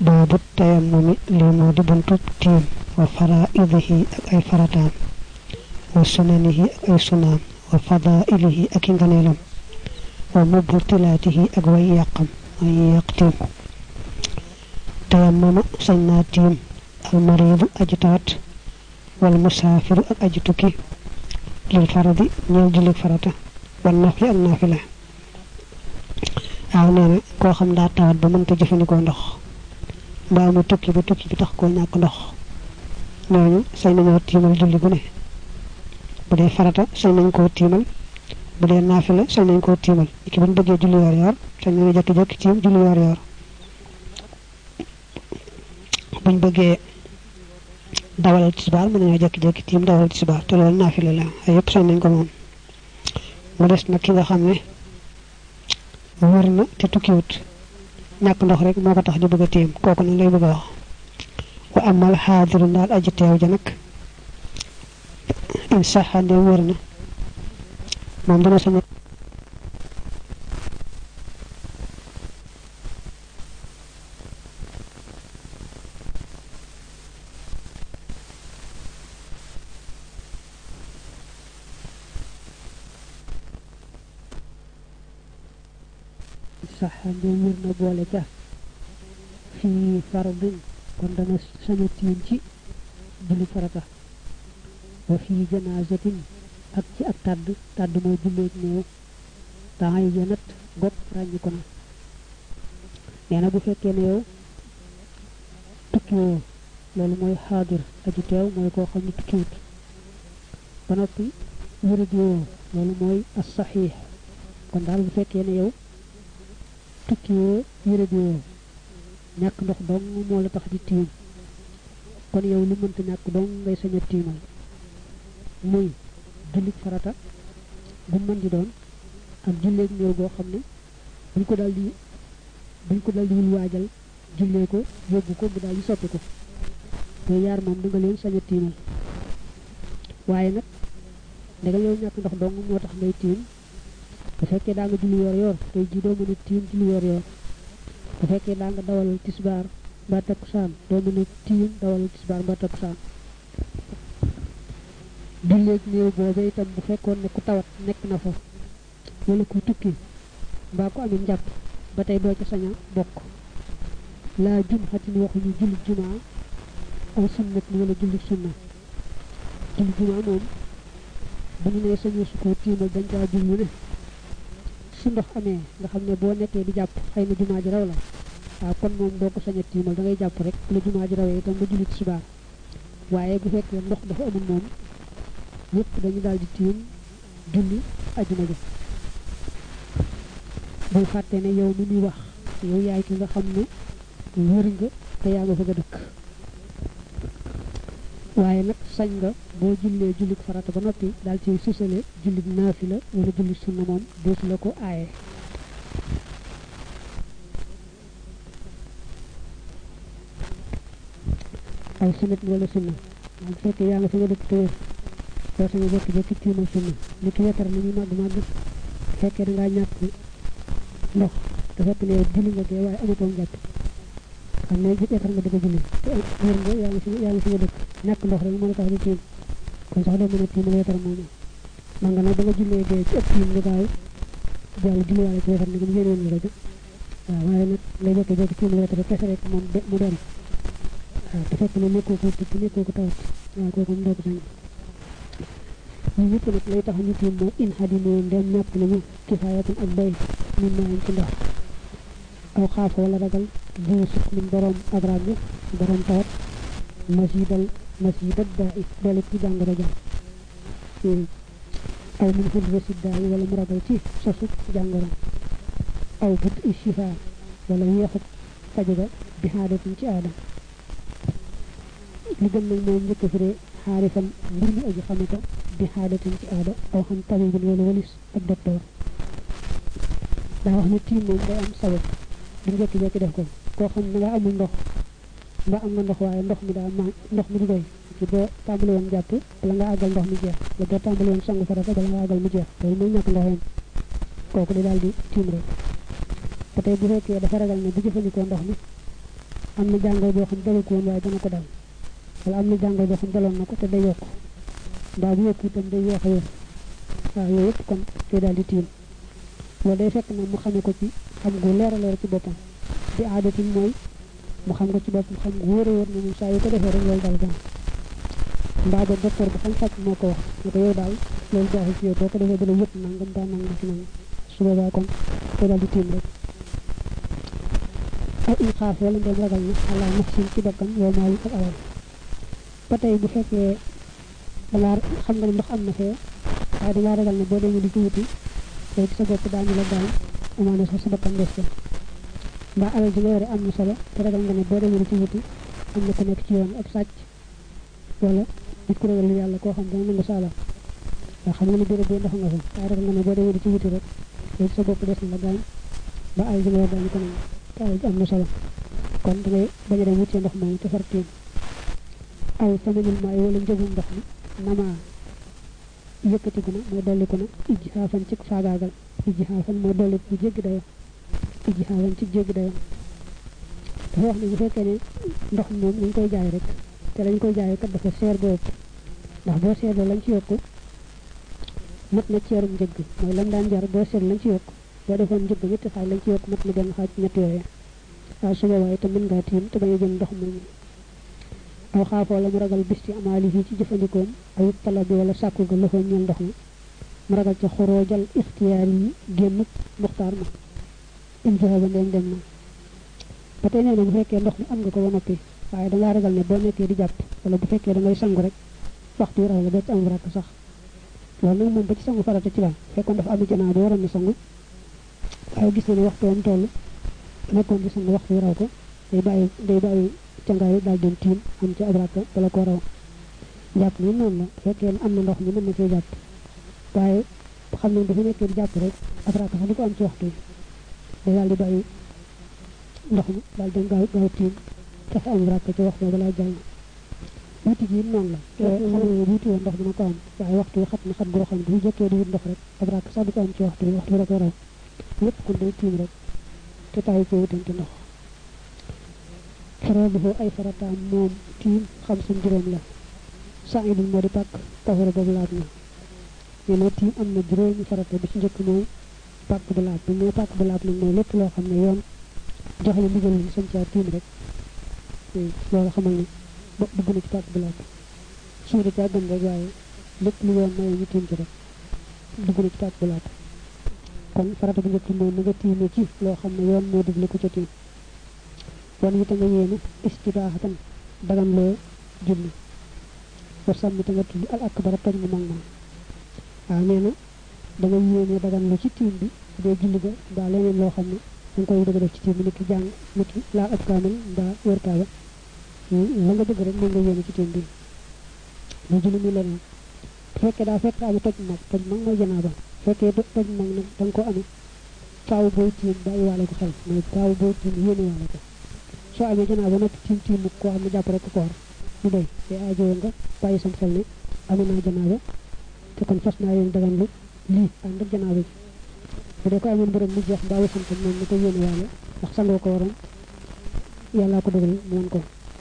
baabu tayammumi li moo di buntu tiim wa faraidihi ak ay farataam wa sunanihi ak ay sunaam wa fadailihi ak i nganeelam wa mubtilaatihi ak way yàqam way yàq tiim tayammama sañ naa tiim almariidu aji tawat wal musaafiru ak aji tukki lil faradi ñeel julli farata wan nafli ak naafila waaw nee na koo xam daa tawat ba mënta jëfandikoo ndox mbaa mu tukki ba tukki bi tax koo ñàkk ndox ñooñu sañ nañoo tiimal julli gu ne bu dee farata sañ nañ koo tiimal bu dee naafila sañ nañ koo tiimal ki buñ bëggee julli yor yor sañ nañu jekki-jekki tiim julli yor yor buñ bëggee dawal tisbaar mën nañoo jekki-jekki tiim dawal tisbaar te loolu naafila la ay yëpp sañ nañ ko moom mu des nag ki nga xam ne wër na te tukkiwut ñàkk ndox rek moo ko tax di bëgg a tiim kooku nag lay bëgg a wax wa amal xaadiru daal aji teew ja nag in saxande wër na moom dana sañ saxande wër na boole ca fii fardin kon dana sañ a tiim ci julli farata wa fii janaazatin ak ci ak tàdd mooy julleeg néew temps yi janat gopp ràññi ko na nee na bu fekkee ne yow tukkiwoo loolu mooy xaadir aji teew mooy koo xam ne tukkiwut ba noppi wéradiyoo loolu mooy as saxiix kon daal bu fekkee ne yow tukkiwoo wéradiyoo ñàkk ndox dong moo la tax di tiim kon yow li mënta ñàkk dong ngay sañ a tiimal muy jullit farata bu mën di doon ak julleeg néew goo xam ne buñ ko daal di wul waajal jullee ko yóbbu ko mu daal di soppi ko yooyu yaar moom da nga leen sañ a tiimal waaye nag ndega yow ñàkk ndox dong moo tax ngay tiim bu fekkee daa nga julli yor yor tey jii doo mën a tiim julli yor yor bu fekkee daa nga dawal tisbaar ba takkusaan doo mën a tiim dawal tisbaar ba takkusaan julleeg néew boobu itam bu fekkoon ne ku tawat nekk na fa wala ku tukki mbaa ko amee njàpp ba tey doo ca sañ a bokk laa jum xatin waxuñu julli jumaa aw sunnat ni wala julli sunna julli jumaa moom bu ñu nee sañu su ko tiimal dañ caa julli ne su ndox amee nga xam ne boo nekkee di jàpp xëy na jumaa ji raw la waaw kon moom doo ko sañ a tiimal da ngay jàpp rek la jumaa ji rawee itam nga julli tisbaar waaye bu fekkee ndox dafa amul moom ñëpp dañu daal di tiim julli ajuma ji bul fàtte ne yow mi muy wax yow yaay ki nga xam ne wër nga te yaa nga fa nga dëkk waaye nag sañ nga boo jullee julli farata ba noppi daal ci susale julli naafila wala julli sunna moom deesu la ko aaye ay sunnat wala sunna bu fekkee yaa nga fa nga dëkk te wër doo sañ a jékki-jékki tiimal sunna ni ki wetar li ñuy màgg fekkee da ngaa ñàkk ndox te fekk ne julli nga gee waaye amatoon jàpp xam ne wetar nga di ko julli te wër nga yaa ngi fi nga dëkk ñàkk ndox rek moo la tax di tiim kon sax doo mën a tiimal wetar moomu man nga nag ba nga jullee gee ci ëpp tiim nga gaaw jàll julliwaale ci wetar ne gam yéen woon nga rajo waaw waaye nag ngay jékki-jékki tiimal wetar kese rek moom mu dem waaw te fekk ne nekkoo ko tukki nekkoo ko tawat waaw kooku mu doo ko sañ ñu ñëpp nag lay tax ñu tiim mooy in xadimoo ndem ñàkk nañu kifaayatun ak doy min maañ ci ndox aw xaafa wala ragal bu suk min borom ak ràgg borom tawat masjidal daa it doole ci jàngoro jam aw min xudra siddaa yi wala mu ragal ci sosu jàngoro aw but i shifa wala yeexut fajuga bi xaadatin ci aadam li gën nag moom njëkk firee xaarifan mbir mi aji xame ko bi xaadatin ci aada aw xam tabibin wala walis ak docteur daa wax ne tiim moom day am sabab du njëkki-jekki def ko koo xam ne nga amul ndox nga am nga ndox waaye ndox mi daa ndox mi du doy ci boo tàmbali woon jàpp bala nga àggal ndox mi jeex la boo tàmbali woon sangu farata bala nga àggal mu jeex loolu mooy ñàkk ndox yam kooku di daal di tiim rek ba tey bu fekkee dafa ragal ne bu jëfandikoo ndox mi am na jàngoro boo xam dalu ko woon waaye dana ko dal wala am na jàngoro boo xam daloon na ko te day yokk mbaa bu yokku itam day yéex a wér waaw yooyu yëpp kon day daal di tiim loolu day fekk nag mu xamee ko ci xam gu leer a leer ci boppam di aadatin mooy mu xam ko ci boppam xam gu wóor a wóor ne moom saa yu ko defee rek loolu dal ko mbaa ba docteur bu xam faj moo ko wax ne ko yow daal loolu baaxul ci yow boo ko defee dana yëpp nangam daa nangam ci nangam su boobaa kon day daal di tiim rek ak in xaaf wala ndem ragal na àlla nafsin ci bakkan yow maali ak alal ba tey bu fekkee dangaa xam nga ne ndox am na fee waaye dangaa ragal ne boo demee di ci wuti léegi sa bopp daañu la gaañ amaana sax sa bakkan des ko mbaa alal ji nga yore am na solo te ragal nga ne boo demee di ci wuti am na ku nekk ci yoon ab sàcc wala nit ku ragal yàlla koo xam dana nangu sa alal ndax xam nga ne béréb bee ndox nga fa waaye ragal nga ne boo demee di ci wuti rek léegi sa bopp des na la gaañ ba alal ji nga yore daañu ko nangu te alal ji am na solo kon dangay bañ a dem wutee ndox moomu te far tiim aw samanul maay wala njëgum ndox mi namaa yëkkatiku na mooy dolliku na ijji xaafan ci faagaagal ijji xaafan mooy dolliku bu jéggi dayo ijji xaafan ci jéggi dayo dafa wax ne bu fekkee ne ndox moom lañ koy jaay rek te lañ koy jaay kat dafa seer ba ëpp ndax boo seetloo lañ ci yokku mat na ceerum njëgg mooy lam daan jar boo seet lañ ci yokku boo defoon njëgg ñetti xaaj lañ ci yokku mat na benn xaaj ñett yooyee waaw su boobaa itam mën ngaa tiim te bañ a jël ndox moomu aw xaafoo la mu ragal bis ci amaali fii ci jëfandikoom ay tala bi wala sàkku ga loxoom ñeel ndox ma mu ragal ca xuroojal ixtiyaar yi génn muxtaar ma injaha ba ndeen dem na ba tey nee na bu fekkee ndox mi am nga ko ba noppi waaye dangaa ragal ne boo nekkee di jàpp wala bu fekkee da ngay sangu rek waxtu wi raw la doo ci am rakk sax loolu nag moom ba ci sangu farata ci la fekkoon dafa am janaa ba waroon na sangu waaye gis na ne waxtu am toll nekkoon di sangu waxtu wi raw ko day bàyyi cangaay daal dem tiim am ci ab rakk bala ko raw jàpp ni noonu la fekkee am na ndox mi mën na cee jàpp waaye xam ne dafa nekkee di jàpp rek ab rakk sax du ko am ci waxtu yi day daal di bàyyi ndox mi daal dem gaaw tiim tax am rakk ci waxtu balaa jàll wuti ji noonu la xam ne wuti woon ndox dina ko am waaye waxtu yi xat na xat goo xam ne bu jëkkee di wut ndox rek ab rakk sax du ko am ci waxtu yi waxtu bi da ko raw lépp kon day tiim rek te taxu ci wutante ndox faraaduhu ay farataam moom tiim xam suñ juróom la saidul moo di pàkk tafara boobu laab na nee na tiim am na juróomi farata bi ci njëkk mooy pàkk bu laab bi mais pàkk bu laab nag mooy lépp loo xam ne yoon jox la ndigal li sañ caa tiim rek loolu xamal ne dugg na ci pàkk bu laab suuf da caa gën rek waaye lépp lu yoon maye ñu tiim ci rek dugg na ci pàkk bu laab kon farata bu njëkk mooy na nga tiime ci loo xam ne yoon moo digle ko ca tiim wan yi te nga yéene istibaaxatan dagan loo julli wa sàmmi te nga tudd al akbar toj mu mag ma waaw nee na da nga yéene dagan lu ci tiim bi su dee julli ga mbaa leneen loo xam ne da nga koy bëgg a def ci tiim bi nit ki jàng nit ki laal ab kaamil mbaa wër kaaba la nga bëgg rek moom nga yéene ci tiim bi lu julli muy leneen bu fekkee daa fekk ami toj mag mooy janaaba bu fekkee toj mag nag da nga ko amee faaw booy tiim bàyyi waale ko xel mooy faaw booy tiim yéene waale ko soo amee janaaba noppi tiim koo xam ne jàpp rek ko war mu doy te aajowoo nga bàyyi sam xel ne amee naa janaaba te kon fas naa yéen dagan lu lii ànd ak janaaba ji bu dee ko amoon borom mu jeex mbaa wasante moom ni ko yéene waale ndax sangoo ko waroon yàllaa ko dogal mu woon ko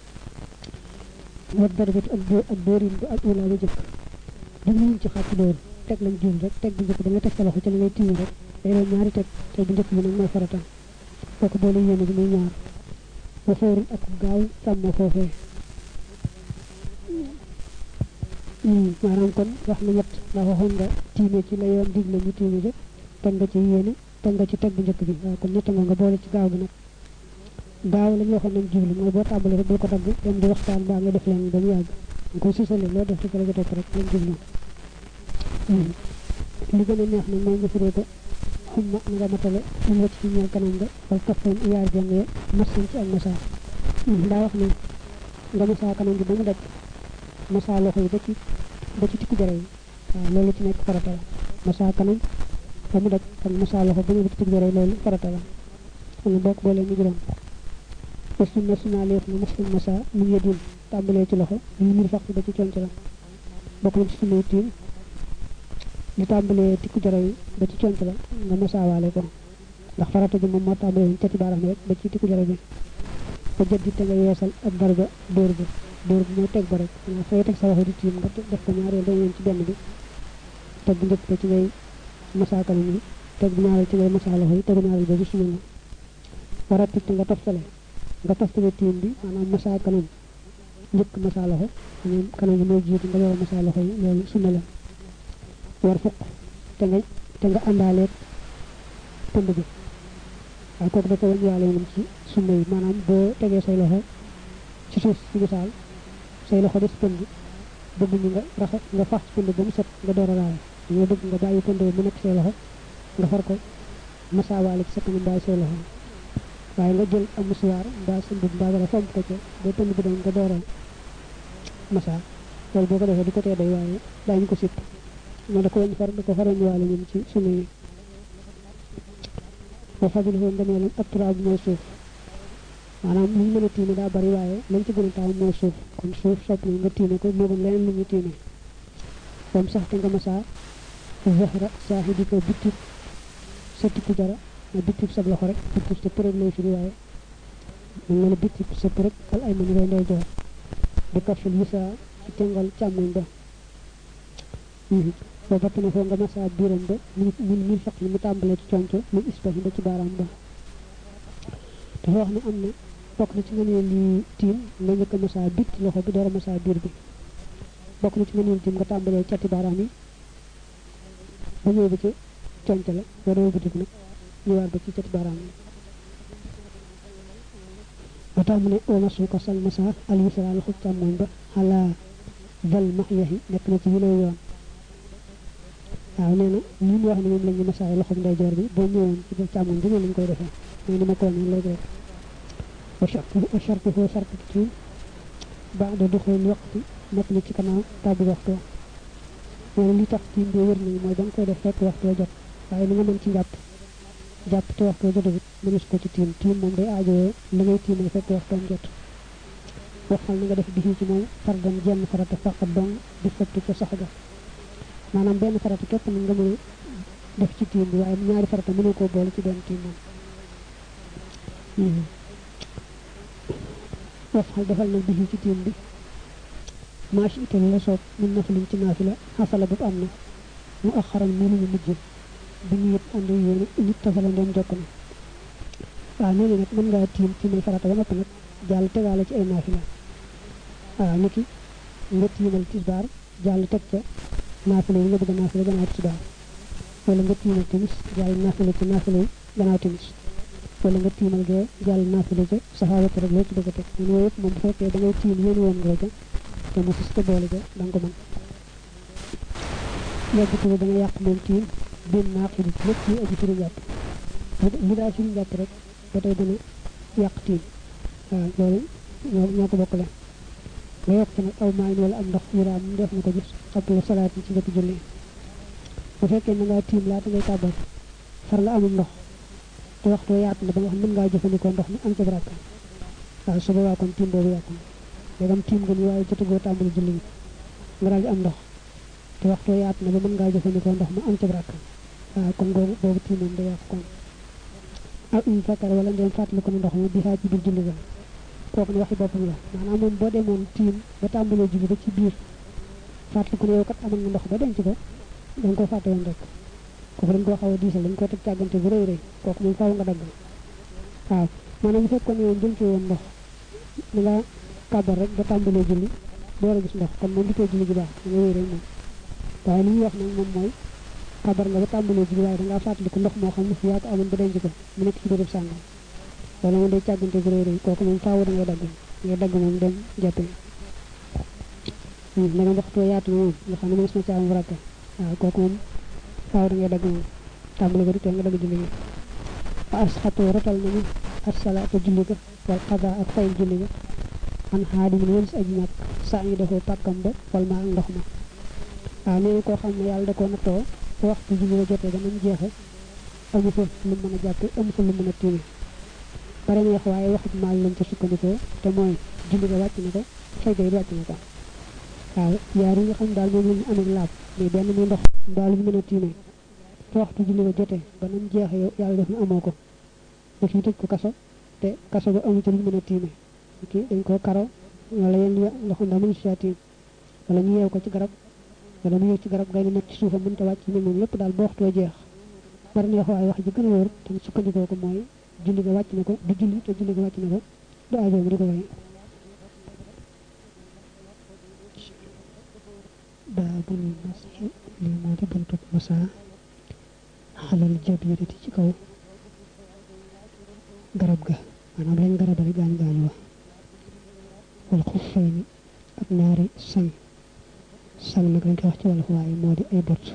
wat darbati ak dóorin bu ak ulaa ba jëkk jubluwuñ ci xàcc dóor teg lañ jul rek teg bu njëkk da nga teg sa loxo ci la ngay tiim rek day doon ñaari teg bu njëkk bi nag mooy farata kooku boole yéene bi muy ñaar ba foorin ak gaaw sàmm foofee maanaam kon wax na ñett ndax waxoon nga tiime ci la yoon digle ñu tiime ja teg nga ci yéene teg nga ci teg bu njëkk bi waaw kon ñett nga boole ci gaaw bi nag gaaw la ñu waxoon nañ jublu mooy boo tàmbalee rek bul ko dagg dem di waxtaan baa nga def leen ba mu yàgg nga koy susale loo def ci la nga topp rek lañ jublu li gën a neex nag mooy nga firee ko xumma na nga matale ñu wacc ci ñeel kanam nga wala kaffoon yaar jëngee masan ci ak masaa daa wax ne nga masaa kanam gi ba mu daj masaa loxo yi ba ci tikku jare yi waaw loolu ci nekk farata la masaa kanam ba mu daj kon masaa loxo ba mu ci tikku jare yi loolu farata la xam ne bokk boolee mu juróom ba sunna sunna leef na masul masaa mu yëdin tàmbalee ci loxo ñu mir fax ba ci conc la bokk na ci sunnay tiim di tàmbalee tikku jare yi ba ci conc la nga masaawaale ko ndax farata ji moom moo tàmbalee woon cati baaraam rek ba ci tikku jare bi ko jëddi te nga yeesal ak darba dóor bi mooy teg ba rek xanaa fay teg sa loxo di tiim nga def ko ñaareel dañ leen ci benn bi teg bu njëkk ba ci ngay masaa kanam bi teg bu ñaareel ci ngay masaa loxo yi tegu ñaareel ba bi sunna la war a tiit nga toftale tiim bi maanaam masaa kanam njëkk masaa loxo maanaam kanam bi mooy jiitu nga door a masaa loxo yi loolu sunna la war fukk te nga àndaaleeg pënd bi waaye kooku dafa wàññiwaale moom ci sunna yi maanaam boo tegee say loxo ci suuf ci misaal say loxo des pënd bëgg ñu nga fax ci pënd ba mu set nga door a raay dañoo bëgg nga bàyyi pënd mu nekk say loxo nga far ko masaawaale ci sa kanam bàyyi say loxo waaye nga jël am musuwaar mbaa sa mbub mbaa dara fomp ko ca ba pënd bi dañ nga door a masaa loolu boo ko defee du ko tee day waaye daañu ko sipp moo da ko farañuwaale ñun ci sunna yi boo fadil foo ngeneelam ak turaab mooy suuf maanaam lu ñu mën a tiime daa bari waaye lañ ci gën a taamu mooy suuf kon suuf sopp nañ nga tiime ko moo gën leneen lu ñu tiime bam sax te nga masaa zahra saaxidi ko bittib sa tikku jara na bittib sa loxo rek bittib sa përëg lay firi waaye mën nga ne bittib sa përëg al ay mën ngay ndey joor di kaful yisa ci tengal càmmoñ ba boo batt na foo nga masaa biiram ba min faq ni mu tàmbalee ci conco min ispahi ba ci baaraam ba dafa wax ne am na bokk na ci nga neel li tiim nga njëkk a masaa bit loxo bi door a masaa biir bi bokk na ci nga neel tiim nga tàmbalee cati baaraam yi ba ñëw ba ci conco la boo doo bitik nag ñëwaat ba ci cati baaraam yi ba tax mu ne o masu ko sal masaa al yusra loxo càmmoñ ba xalaa dal max yaxi nekk na ci wilaw yoon waaw nee na li mu wax ne moom la ñu masaay loxo ndeyjoor bi boo ñëwoon ci càmmoñ bi lañ koy defee mooy ni ma ko waxee léegi rek wa shartu foo shartu ci ba'da duxul waqti nekk na ci kanam tàbbi waxtu nee na li tax tiim bee wér nañu mooy ba nga koy def fekk waxtu wa jot waaye li nga mën ci jàpp te waxtu wa jotagit mënees ko ci tiim moom day aajowoo la ngay tiimee fekk waxtoom jot waxal na nga def bi ci moom fardan jenn farata faqat dong di fëtt ca sax ga maanaam benn farata képp nag nga mën a def ci tiim bi waaye ñaari farata mënoo koo boole ci benn tiim moom waxal defal nag bi ci tiim bi maashi itam la soob mun nafalin ci naafila xasala bu am na mu ak xaral mu ñu mujj bi ñu yëpp ànd yéen nit tafala ndem jokk na waaw nee na nag mën ngaa tiim ci may farata ba noppi nag jàll tegaale ci ay naafila waaw niki nga tiimal tisbaar jàll teg ca naafila yi nga bëgg a naafila gannaaw tisbaar wala nga tiimal timis jàll naafila ci naafila yi gannaaw timis wala nga tiimal gee jàll naafila ca saxaawat rek loo ci bëgg a teg ñun yooyu yëpp moom bu fekkee da ngay tiim yéen woon nga ca te mu fis te boole ja da nga ko mën yegg tuba da nga yàq moom tiim bin naaqidi lépp ci aji firi njàpp li daa firi njàpp rek ba tey dana yàq tiim waaw loolu ñoo ko bokkale nga yokk ci nag aw maayin wala am ndox yuraam mu def na ko gis xabla salaat yi ci njëkk julli bu fekkee na ngaa tiim laata ngay tàbbal far nga amul ndox te waxtu yaatu na ba nga xam mën ngaa jëfandikoo ndox mi am ca baraka waaw su boobaa kon tiim boobu yàqu na léegam tiim nga ni waaye jotagoo tàmbali julli gi nga daal di am ndox te waxtu yaatu na ba mën ngaa jëfandikoo ndox mi am ca baraka waaw kon boobu tiim moom da yàqu kon ak um fakkar wala ndem fàttali ko ne ndox mi bi xaaj ci biir julli ga kooku ne waxi boppam la maanaam moom boo demoon tiim ba tàmbalee julli ba ci biir fàttali ko ne yow kat amoon nga ndox ba denc ko da nga koo fàtte woon rek kooku dañ koo xaw a diisal dañ koo teg càggante bu rëy rëy kooku moom faaw nga dagg waaw maanaam bu fekkoon ne yow jël ci woon ndox da nga kàbbar rek ba tàmbalee julli door a gis ndox kon moom du tee julli gi baax da nga wéy rek moom waaye li ñuy wax nag moom mooy kàbbar nga ba tàmbalee julli waaye da ngaa fàttali ko ndox moo xam ne yaa ko amoon ba denc ko mu nekk ci béréb sàngam wala moom day càggante bu rëy rëy kooku moom faaw da ngay dagg moom dem jàppee da nga waxtoo yaatu na moom nga xam ne mënees na ci am waraka waaw kooku moom faaw da ngay dagg moom tàmbali ko di tee nga dagg julli gi wa asxatoo rotal nañu asalaata julli ga wal xada ak fay julli ga an xaadimin wëlis aji ñàkk saa ngi defoo pàkkam ba wal ma ak ndox ma waaw nee na koo xam ne yàlla da koo nattoo te waxtu julli ga jotee ba nam jeexe amu fa lu mën a jàppe amu fa lu mën a tiime bare neex waaye waxut maal lañ ca sukkandikoo te mooy julli ga wàcc na ko fay ga it wàcc na ko waaw yaar yi nga xam daal moom la ñu amee laab mais benn muy ndox daal ñu mën a tiime te waxtu julli ga jotee ba nam jeexe yow yàlla def na amoo ko daf ñu tëj ko kaso te kaso ba amu ca lu mën a tiime ki dañ ko karo wala yenn loxo ndamul shatin wala ñu yew ko ci garab wala mu yew ci garab gay nekk ci suufa mënta wàcc ni moom lépp daal boo waxtoo jeex bari neex waaye wax ji gën a wóor te sukkandikoo ko mooy julli ga wàcc na ko du julli te julli ga wàcc na ko du aajoom di ko way baabul masxi lii moo di buntub masa xalal jabirati ci kaw garab ga maanaam lañ garabali gaañ gaañ wa wal xuffayni ak ñaari sang nag lañ koy wax ci wolof waaye moo di ay bot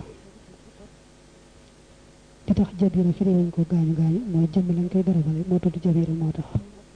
di tax jabira fi réewuñ ko gaañu gaañu mooy jëmmi lañ koy garabale moo tudd jabira moo tax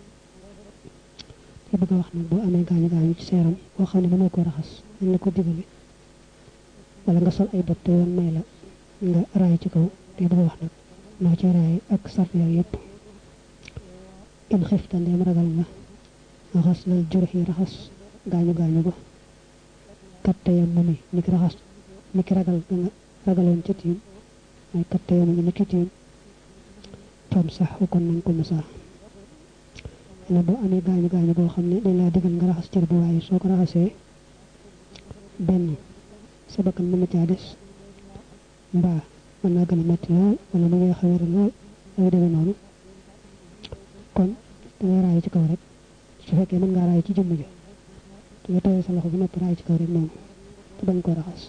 te bëgg a wax nag boo amee gaañu gaañu ci seeram boo xam ne mënoo ko raxas dañ la ko digale wala nga sol ay bot te yoon may la nga raay ci kaw te bëgg a wax nag noo ci raay ak sart yooyu yëpp in xifta ndeem ragal nga raxas lal jurxi raxas gaañu gaañu ba katte yam mu ni ki raxas ni ki ragal ga nga ragaloon ca tiim mooy katte yam mu ni ki tiim tom sax kon nañ ko masa ne boo amee gaañu gaañu boo xam ne dañ laa digal nga raxas cër bi waaye soo ko raxasee benn sa bakkan mën na caa des mbaa mën naa gën a metti lool wala mu ngi xawéra lool ay demee noonu kon dangay raay ci kaw rek su fekkee mën ngaa raay ci jëmm ja nga tooyee sa loxo bu noppi raay ci kaw rek noonu te bañ koo raxas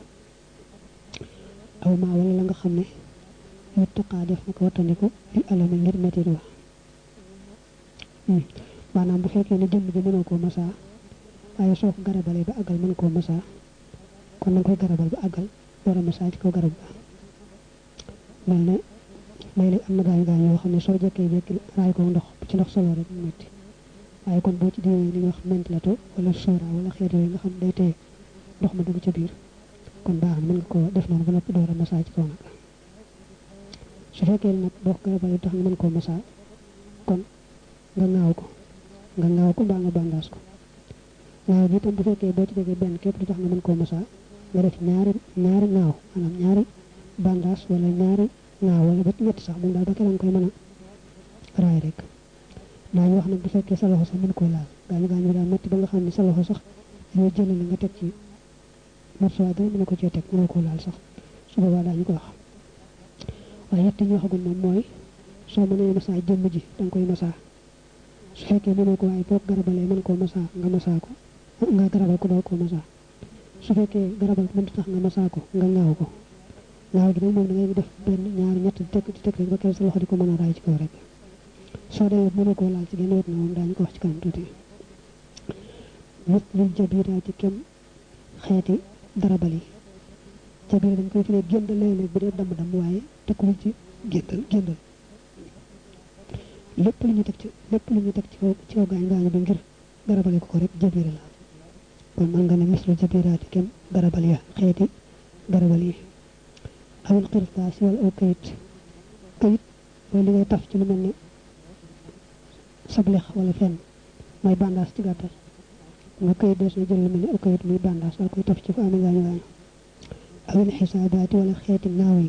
aw maa wala la nga xam ne yu tuqaa def na ko wattandiku li alame ngir mettit wa maanaam bu fekkee ne jëmm ji mënoo koo masaa waaye soo ko garabalee ba àggal mën koo masaa kon na nga koy garabal ba àggal door a masaa ci kaw garab ba mel ne léeg-léeg am na gaañ gaañ yoo xam ne soo jekkee jekki raay ko ndox ci ndox solo rek mu metti waaye kon boo ci diwee li ñuy wax mentlato wala sóora wala xeet yooyu nga xam day teye ndox ma dugg ca biir kon baax na mën nga ko def noonu ba noppi door a masaa ci kaw nag su fekkee nag boo ko garabal tax nga mën koo masaa kon nga ŋaaw ko mbaa nga bandaas ko ŋaaw bi itam bu fekkee boo ci déggee benn képp du tax nga mën koo masaa nga def ñaari ŋaaw maanaam ñaari bandaas wala ñaari ŋaaw wala ba ñetti sax moom daal ba keneen koy mën a raay rek daañu wax nag bu fekkee sa loxo sax mën koy laal gaañu gaañu bi daal metti ba nga xam ne sa loxo sax yoo jëlale nga teg ci morsuwaay dara mën ko cee teg mënoo koo laal sax su boobaa daañu ko wax waaye yett ñu waxagul moom mooy soo mënee masaa jëmm ji danga koy masaa su fekkee mënoo ko waaye boo garabalee mën koo masaa nga masaa ko nga garabal ko doo koo masaa su fekkee garabal ko mënut tax nga masaa ko nga ŋaaw ko ŋaaw gi nag moom da ngay def benn ñaari ñett di teg rek ba kenn sa loxo di ko mën a raay ci kaw rek soo demee mënoo koo laal ci genn wet na moom daañu ko wax ci kanam tuuti nit lil jabiraati kem xeeti garabal yi jabir dañ koy firee géndal léeg-léeg bu dee damm-damm waaye tekkul ci géndal lépp lu ñu teg ci kaw gaañ gaañu bi ngir garabale ko rek jabira la kon mën nga ne mislu jabiraati kem garabal ya xeeti garabal yi awil xirtaas wala aw kayit mooy li ngay taf ci lu mel ne sablex wala fenn mooy bandaas ci gàttal nga kayit dees na jël lu mel ne aw kayit muy bandaas wala koy taf ci fu amee gaañu gaañu awil xisaabaati wala xeeti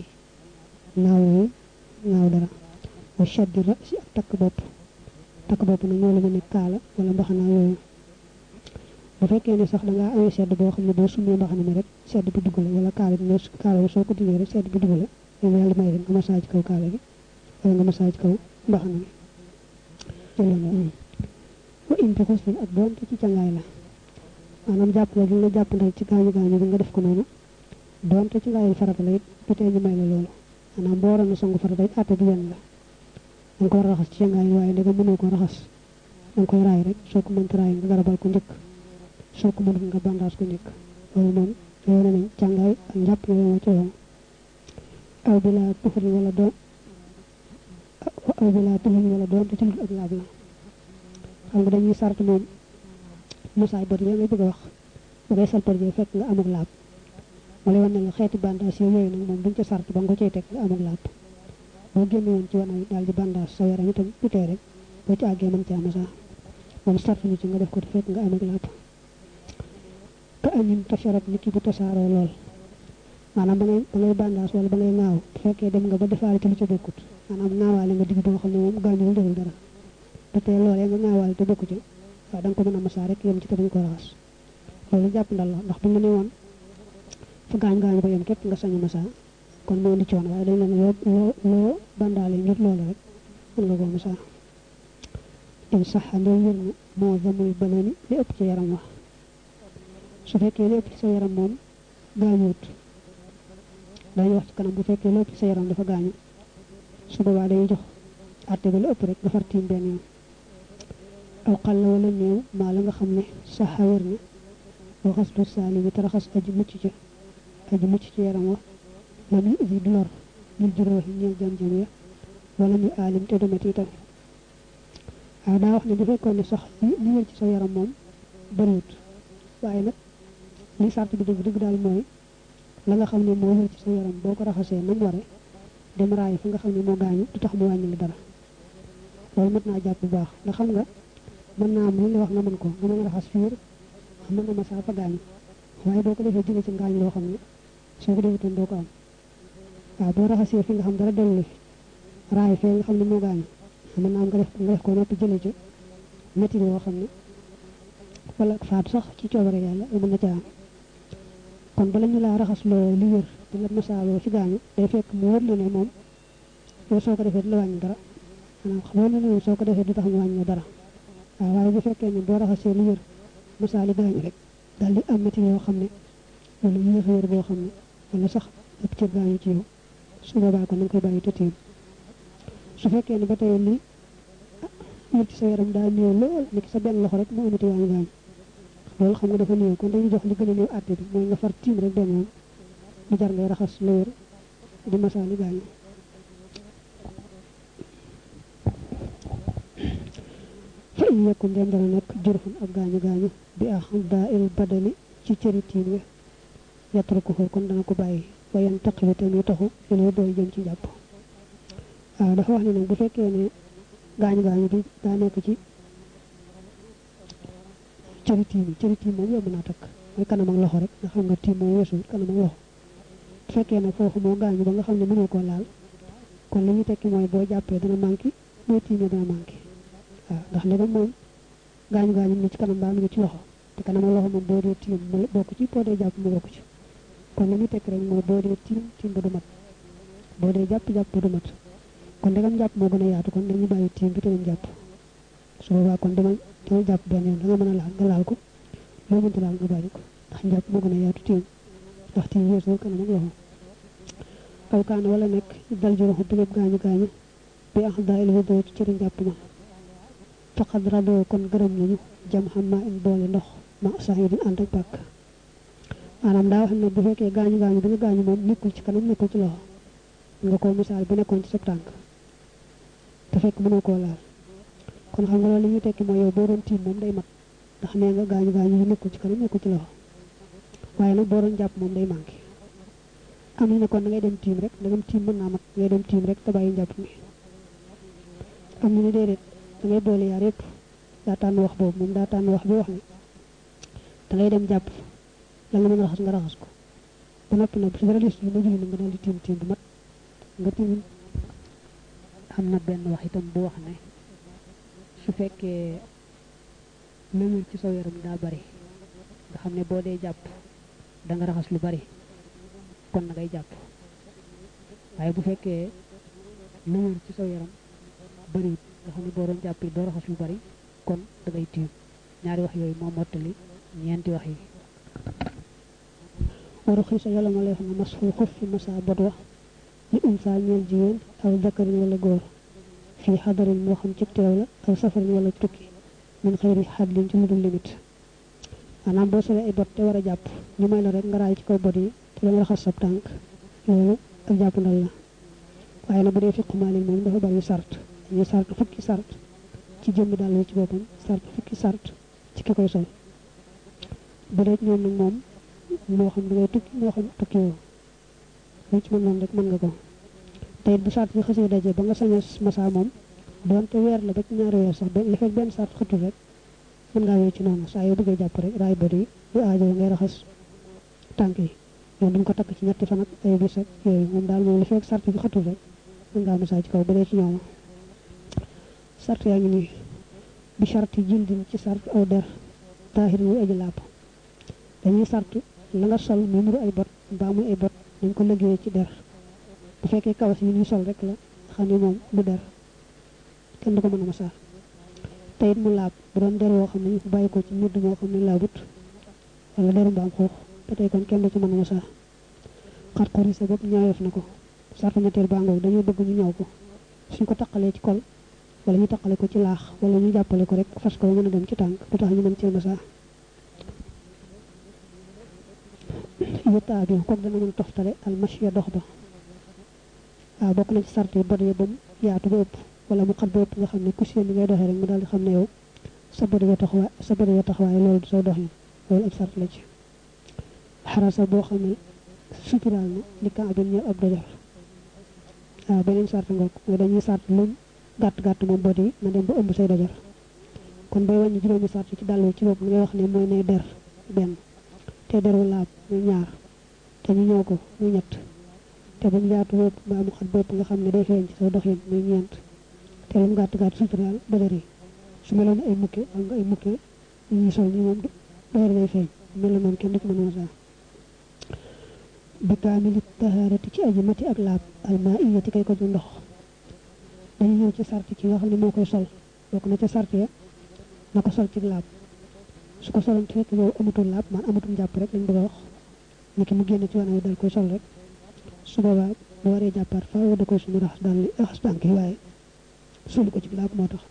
naaw dara wa shaddi ra si ak takk bopp nag moo la mel ne kaala wala mbaxana yooyu bu fekkee ne sax dangaa amee sedd boo xam ne boo sumee mbaxana mi rek sedd bi dugg la wala kaala bi soo ko diggee rek sedd bi dugg la yow yàlla may rek nga masaa ci kaw kaala bi wala nga masaa ci kaw mbaxana mi jëloon wa indi xus ak doonte ci cangaay la maanaam jàppale gi nga jàppandal ci gaañu gaañu bi nga def ko noonu doonte ci ngaayul farata la it bu tee ñu may la loolu maanaam boo waroon a sangu farata it àtte bi yenn la da nga ko war a raxas ci cangaay waaye ndega mënoo ko raxas da nga koy raay rek soo ko mënta raay nga garabal ko njëkk soo ko mënut nga bandaas ko njëkk loolu moom yoone nañ càngaay ak njàpp yooyu moo ci yoon aw bi laa tuxuri wala doon te ci lu ak laab la xam nga dañuy sart moom mosaay bët yi nga bëgg a wax bu ngay sal bët yi fekk nga amuk laab ma lay wan ne la xeeti bandaas yooyu nag moom duñ ca sart ba nga ko cay teg nga amuk laab boo génne woon ci wana daal di bandaas sa yaram itam du tee rek boo ci àggee mën caa mosaa moom sart ñu ci nga def ko te fekk nga amuk laab ka amin tasharat nit ki bu tasaaroo lool maanaam ba ngay bandaas wala ba ngay ŋaaw bu fekkee dem nga ba defaale ci lu ca bokkut maanaam ŋaawaale nga digg boo xam ne moom gaañuwul deful dara te tey loolee nga ŋaawaale te bokku ci waaye da nga ko mën a masaa rek yem ci te duñ ko raxas loolu jàpp ndal la ndax bu ñu ne woon fa gaañ-gaañ ba yem képp nga sañu masaa kon moo indi coono waaye dañ leen loo bandaale ngir loolu rek mën nga koo masaa in sax andoo wér na moo zamul balani li ëpp ci yaram wax su fekkee li ëpp ci sa yaram moom gaañuut dañuy wax ci kanam bu fekkee li ëpp ci sa yaram dafa gaañu su boobaa dañuy jox àtte ba lu ëpp rek nga far tiim benn yoon aw xal la wala néew maa la nga xam ne sax wér na waxas du saali bi te raxas aju mucc ci yaram wa la muy usi du lor ñul juróoxi ñeel jam-jam ya wala ñu aalim te dumet itam waaw daa wax ne bu fekkoon ne sax li wér ci sa yaram moom bëriwut waaye nag li sart bi dëgg daal mooy la nga xam ne moo wér ci sa yaram boo ko raxasee nam ware dem raay fa nga xam ne moo gaañu du tax mu wàññi la dara loolu mat naa jàpp bu baax ndax xam nga mën naa am lu la wax nga mën ko nga mën a raxas fiir mën na masaa fa gaañu waaye boo ko defee jóge ci ngaañ loo xam ne soo ko defutoon doo ko am waaw boo raxasee fi nga xam dara dellu raay fee nga xam ne moo gaañu mën naa am nga def ko noppi jële ci métti yoo xam ne wala faatu sax ci coobare yàlla mën na ca am kon bala ñu laa raxas loo li wér di la masaaloo ci gaañu day fekk mu wër la ne moom yow soo ko defee du la wàññi dara maanaam wër la ne moom soo ko defee du tax mu wàññi dara waaw waaye bu fekkee ne boo raxasee li wér masaali gaañu rek daal di am métti yoo xam ne wala yéex a wér boo xam ne wala sax ëpp cër gaañu ci yow su boobaa kon na nga koy bàyyi te tiim su fekkee ne ba tey li wér ci sa yaram daa néew lool ni ki sa benn loxo rek mu amati gaañu gaañu loolu xam nga dafa néew kon dañuy jox li gën a néew àtte bi mooy nga far tiim rek dem moom du jar ngay raxas la wér di masaali gaañu fa in yekku ndem dana nekk jurxun ak gaañu gaañu bi daa il badani ci cëri tiim ya yatruku ko kon dana ko bàyyi wayan taqibi te muy taxu ilay booy jëm ci njàpp waaw dafa wax ne nag bu fekkee ne gaañu gaañu bi daa nekk ci cëri tiim moom yomb naa takk mooy kanam ak loxo rek nga xam nga tiim moom weesu kanam ak loxo bu fekkee nag foofu moo gaañu ba nga xam ne mënoo koo laal kon li ñu tekki mooy boo jàppee dana manqué boo tiimee dana manqué waaw ndax léegi moom gaañu gaañu mu ngi ci kanam baa mu ngi ci loxo te kanam ak loxo moom boo dee tiim mu bokk ci boo dee jàpp mu bokk ci kon li ñu tekki rek mooy boo dee tiim ba du mat boo dee jàpp ba du mat kon ndegam jàpp moo gën a yaatu kon dañu bàyyi tiim bi te dañ jàpp su boobaa kon dama jàpp benn yoon da nga mën a laal nga laal ko loo mënta laal nga bàyyi ko ndax jàpp moo gën a yaatu tiim ndax tiim weesu kanam ak loxo aw kaana wala nekk dal juróxu bu lépp gaañu gaañu bi ax daa il wudoo ci cëri njàpp ma faqad radoo kon gërëm nañu jam xam maa in boole ndox ma sax yi di ànd ak bàkk maanaam daa wax ne bu fekkee gaañu gaañu bi nga gaañu moom nekkul ci kanam nekkul ci loxo nga ko misaal bu nekkoon ci sa tànk te fekk mënoo koo laal kon xam nga loolu li ñuy tekki mooy yow boo doon tiim moom day mat ndax nee nga gaañu gaañu yi nekkul ci kanam nekkul ci loxo waaye nag boo doon jàpp moom day manqué am na ne kon da ngay dem tiim rek ndegam tiim mën naa mat ngay dem tiim rek te bàyyi njàpp mi am na ne déedéet da ngay boole yaar yëpp daa tànn wax boobu moom daa tànn wax bi wax ne da ngay dem jàpp la nga mën a raxas nga raxas ko ba noppi nag su dara des lu ma julli na nga daal di tiim bu mat nga tiim. am na benn wax itam bu wax ne su fekkee lu wér ci sa yaram daa bari nga xam ne boo dee jàpp da nga raxas lu bari kon na ngay jàpp waaye bu fekkee lu wér ci sa yaram bariwut nga xam ne boo doon jàpp doo raxas lu bari kon da ngay tiim ñaari wax yooyu moo mottali ñeenti wax yi waru xisa yàlla ma lay wax ne mas fu xuf fi masa bot wax li unsa ñeel jigéen aw zakarin wala góor fii xadarin moo xam ci teew la aw safarin wala tukki min xëyri xadlin ci lu dul limite maanaam boo solee ay bot te war a jàpp ñu may la rek nga raay ci kaw bot yi te danga raxas sab tànk loolu ak jàpp ndal la waaye nag bu dee fiqu maalik moom dafa bari sart dañuy sart fukki sart ci jëmmi dàll yi ci boppam sart fukki sart ci ki koy sol bu dee ñoom nag moom moo xam da ngay tukki moo xam tukki woo lu ci mën noonu rek mën nga ko te it bu sart yi xasee daje ba nga sañ a masa moom doonte weer la ba ci ñaari weer sax li fekk benn sart xëttul rek mën ngaa wéy ci noonu saa yoo bëggee jàpp rek raay bot yi lu aajo ngay raxas tànk yi ñoom duñ ko takk ci ñetti fan ak ay bis ak yooyu moom daal moom li fekk sart bi xëttul rek mën ngaa masa ci kaw bu dee ci ñoom sart yaa ngi nii bi sharti jildin ci sart aw der taahir wu aji laab dañuy sart la nga sol mu nuru ay bot mbaa muy ay bot dañ ko liggéey ci der bu fekkee kawas yi ñuy sol rek la xam ne moom du der kenn du ko mën a masaa te it mu laab bu doon der woo xam ne ñu ko bàyyi ko ci mudd moo xam ne laabut wala deru mbaam xuux ba tey kon kenn du ci mën a masaa xat xuri sa bopp ñaaweef na ko sarta ñetteel bàngoog dañoo bëgg ñu ñaw ko suñ ko taqalee ci kol wala ñu taqale ko ci laax wala ñu jàppale ko rek fas ko mën a dem ci tànk du tax ñu mën cee masaa yottaa bi kooku dana mën a toftale almashya dox ba waaw bokk na ci sart yi bët yi ba mu yaatu ba ëpp wala mu xat ba ëpp nga xam ne ku seen ni ngay doxee rek mu daal di xam ne yow sa bët ya taxawaay loolu du soo doxin loolu ab sart la ci xarasa boo xam ne suturaal na li ka abin ñëw ab dojor waaw beneen sart ngoog mooy dañuy sart lu gàtt moom bët yi na dem ba ëmb say dojor kon bay wàññi juróomi sart ci dàll ci bopp ngay wax ne mooy ne der benn te deru laab muy ñaar te ñu ñëw ko muy ñett te ba mu yaatu wépp mbaa mu xat bopp nga xam ne day feeñ ci sa doxin muy ñeent te lu mu gàtt suturaal dojor yi su meloon ay mukke xam nga ay mukke yi ñuy sol ñi moom dojor day feeñ mel moom kenn du ko mën a masaa bi kaamili tahaarati ci aji mati ak laab almaa iyati kay ko ju ndox dañu ñëw ci sart ci nga xam ne moo koy sol bokk na ca sart ya na ko sol ci laab su ko soloon te fekk yow amatul laab man amatul jàpp rek lañ bëgg a wax ni ki mu génn ci wane wi dal koy sol rek su boobaa bu waree jàppaat faaw da koy suñu raxas tànk yi waaye solu ko ci laab moo tax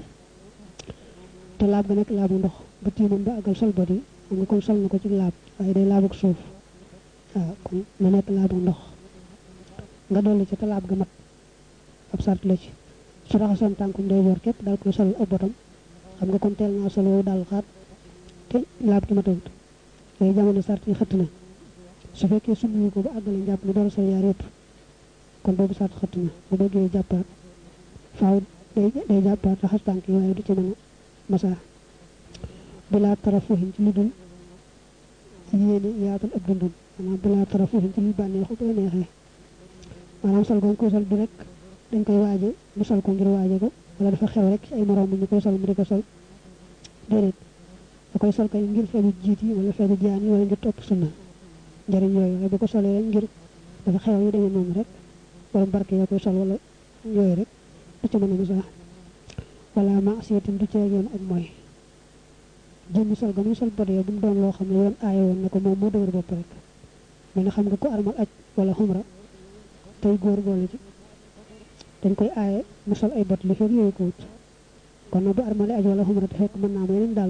te laab ga nekk laabu ndox ba tiimoon ba àggal sol bot yi xam nga kon sol na ko ci laab waaye day laabuk suuf waaw kon na nekk laabu ndox nga dolli ci te laab ga mat ab sart la ci su raxasoon tànku ndeyjoor képp daal koy sol ab botam xam nga kon teel naa sol wow daal xaat te laab gi matawut yooyu jamono sart yi xëtt na su fekkee summi ko ba àggale njàpp mi door a sol yaar yëpp kon boobu sart xëtt na bu bëggee jàppaat faaw day jàppaat raxas tànk yi waaye du ci mën a masaa bilaa tarafuhin ci lu dul yéene yaatal ab dundam maanaam bilaa tarafuhin ci lu bànneexu koy neexee maanaam sol ko koy sol du rek dañ koy waaje mu sol ko ngir waaje ko wala dafa xew rek ci ay moroom ñu koy sol mu di ko sol déedéet da koy sol kay ngir feeñu jiit yi wala feeñu jaan yi wala ngir topp sunna njëriñ yooyu waaye bu ko solee rek ngir dafa xew yu demee noonu rek wala barke yoo koy sol wala yooyu rek du ci mën a masaa wala maasiyatin du ceegeen ak mooy jëmmi sol ga muy sol bot yo bu mu doon loo xam ne yoon aaye woon na ko moom moo dëgër bopp rek mel ne xam nga ko armal aj wala xumra tey góor boole ci dañ koy aaye mu sol ay bot li fekk yooyu ko wut kon nag bu armale aj wala xumra te fekk mën naa may leen daal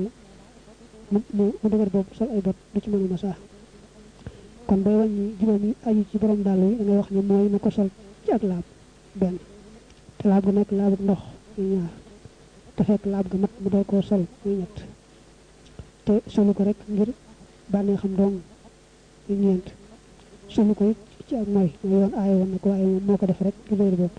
mu dëgër bopp sol ay bot du ci mën a masaa kon booy wàññi juróomi aju ci borom dàll yi da ngay wax ne mooy na ko sol ci ak laab benn te laab ga nekk laabuk ndox muy ñaar te fekk laab ga mat mu doy koo sol muy ñett te solu ko rek ngir bànnee xam dong muy ñeent solu ko it ci ak mooy yoon aaye woon na ko waaye moom moo ko def rek ngir dëgër bopp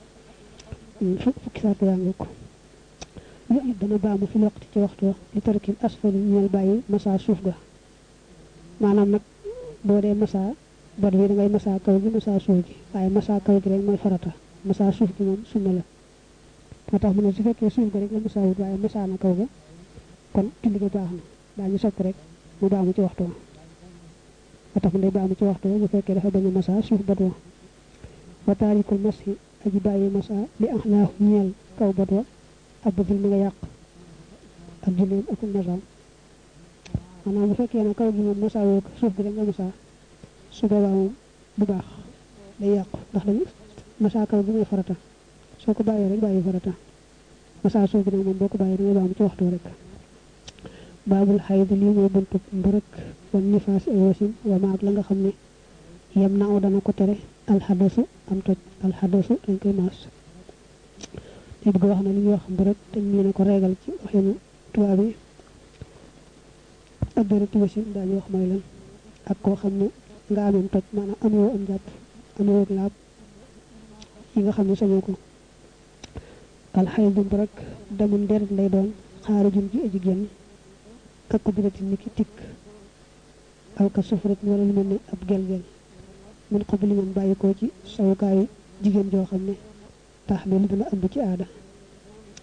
fukki sart yaa ngi ko yu it dana baamu fi waxtu ci waxtu li tarkil asfali ñeel bàyyi masaa suuf ga maanaam nag boo dee masaa bot bi da ngay masaa kaw gi masaa suuf gi waaye masaa kaw gi rek mooy farata masaa suuf gi moom sunna la moo tax mu ne su fekkee suuf ga rek la masaa wut waaye masaa na kaw ga kon julli ga baax na daañu sopp rek mu baamu ci waxtu moo tax mu day baamu ci waxtu bu fekkee dafa bañ a masaa suuf bot wa wa taarikul mashi aji bàyyi masaa li axlaahu ñeel kaw bot wa ab bëfil mi nga yàq ak julleem ak masaa maanaam bu fekkee ne kaw gi moom masaa woo ko suuf gi rek nga masaa su boobaa moom du baax day yàqu ndax dañu masaa kaw gi mooy farata soo ko bàyyee rek bàyyi farata masaa suuf gi nag moom boo ko bàyyee da ngay baamu ci waxtu rek baabul xayd lii mooy buntu mbërëk wan nifaas ay wasin wa maag la nga xam ne yem na aw dana ko tere alxadasu am toj alxadasu dañ koy maas li bëgg wax na li ñuy wax mbërëk te ñu ne ko reegal ci waxinu tubaab yi ak dërëti wasin daañu wax mooy lan ak koo xam ne nga amee toj maanaam amoo am jàpp amoo laab yi nga xam ne sañoo ko alxaydu mbërëk damun deret lay doon xaarijun ji aji génn kakku birati ni ki tikk aw ka sufrat wala lu mel ne ab gel-gel mun xobi li man bàyyi ko ci sawukaayu jigéen joo xam ne tax mi lu dina ëmb ci aada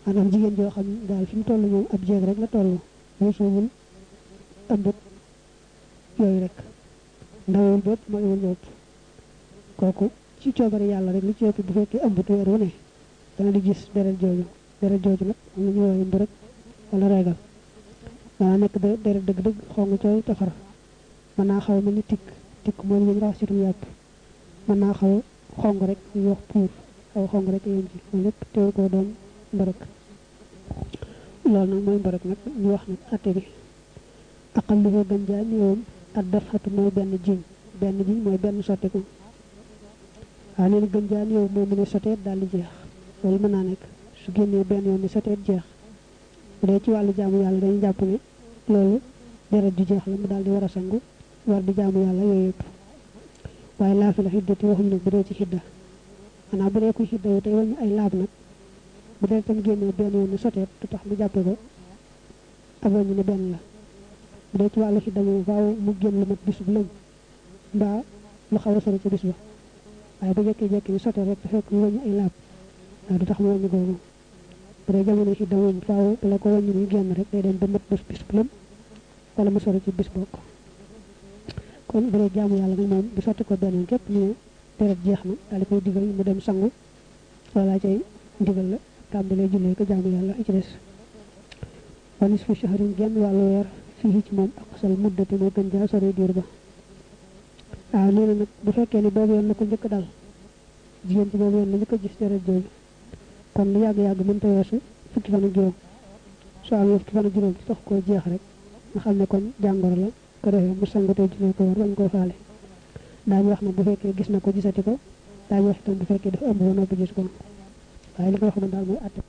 maanaam jigéen joo xam daal fi mu toll moom ab jeeg rek la toll weesuwul ëmbut yooyu rek ndawul bopp mooyul bopp kooku ci coobare yàlla rek li ci ëpp bu fekkee ëmbut weer wu ne dana di gis deret jooju nag am na ñu woowee mbërëg wala reegal maanaam nekk deret dëgg-dëgg xong cooy tafar mën naa xaw mel ni tikk mooy li ñu rax ci yàpp mën naa xaw xong rek ñu wax puur xaw xong rek yéen ci loolu lépp teew koo doon mbërëg loolu nag mooy mbërëg nag ñu wax nag atte bi aqal li ko gën jaa néewam ak def xatu mooy benn jiñ mooy benn sottiku waaw nee na gën jaa néew moom mu ne soteet daal di jeex loolu mën naa nekk su génnee benn yoon ni soteet jeex bu dee ci wàllu jaamu yàlla dañuy jàpp ne loolu deret ju jeex la mu daal di war a sangu war di jaamu yàlla yooyu yëpp waaye laa fi la xiddati waxuñu nag bu dee ci xidda maanaam bu dee kuy xidda wu tey wañu ay laab nag bu dee tam génnee benn yoon ni soteet du tax mu jàppe ko ak wañu ne benn la bu dee ci wàllu xidda moom faaw mu génn lu mat bis bu lëm mbaa lu xaw a sori ci bis ba waaye bu jekki-jekki ni soteet rek te fekk ñu wañu ay laab waaw du tax mu wañu googu bu dee jamono xidda moom faaw bala ko wañu muy génn rek day dem ba mat bis bu lëm wala mu sori ci bis bokk kon bu dee jaamu yàlla nag moom bu sotti ko benn yoon képp ñu ne deret jeex na daal di koy digal mu dem sangu wala cay digal la tàmbalee jullee ko jaamu yàlla ci des wanis fu shahrin genn wàllu weer fii ci moom aqsal muddati moo gën jaa sori diir ba waaw nee na nag bu fekkee ni boobu yoon la ko njëkk dal jigéen ci boobu yoon la njëkk a gis deret jooju kon lu yàgg-yàgg mënta weesu fukki fan ak juróom soo amee fukki fan ak juróom ci tax koo jeex rek nga xam ne kon jàngoro la ko defee mu sangu tey jullee ko war bañ koo faale daañu wax nag bu fekkee gis na ko gisati ko daañu wax itam bu fekkee dafa ëmb ba noppi gis ko waaye li nga wax daal mooy àtte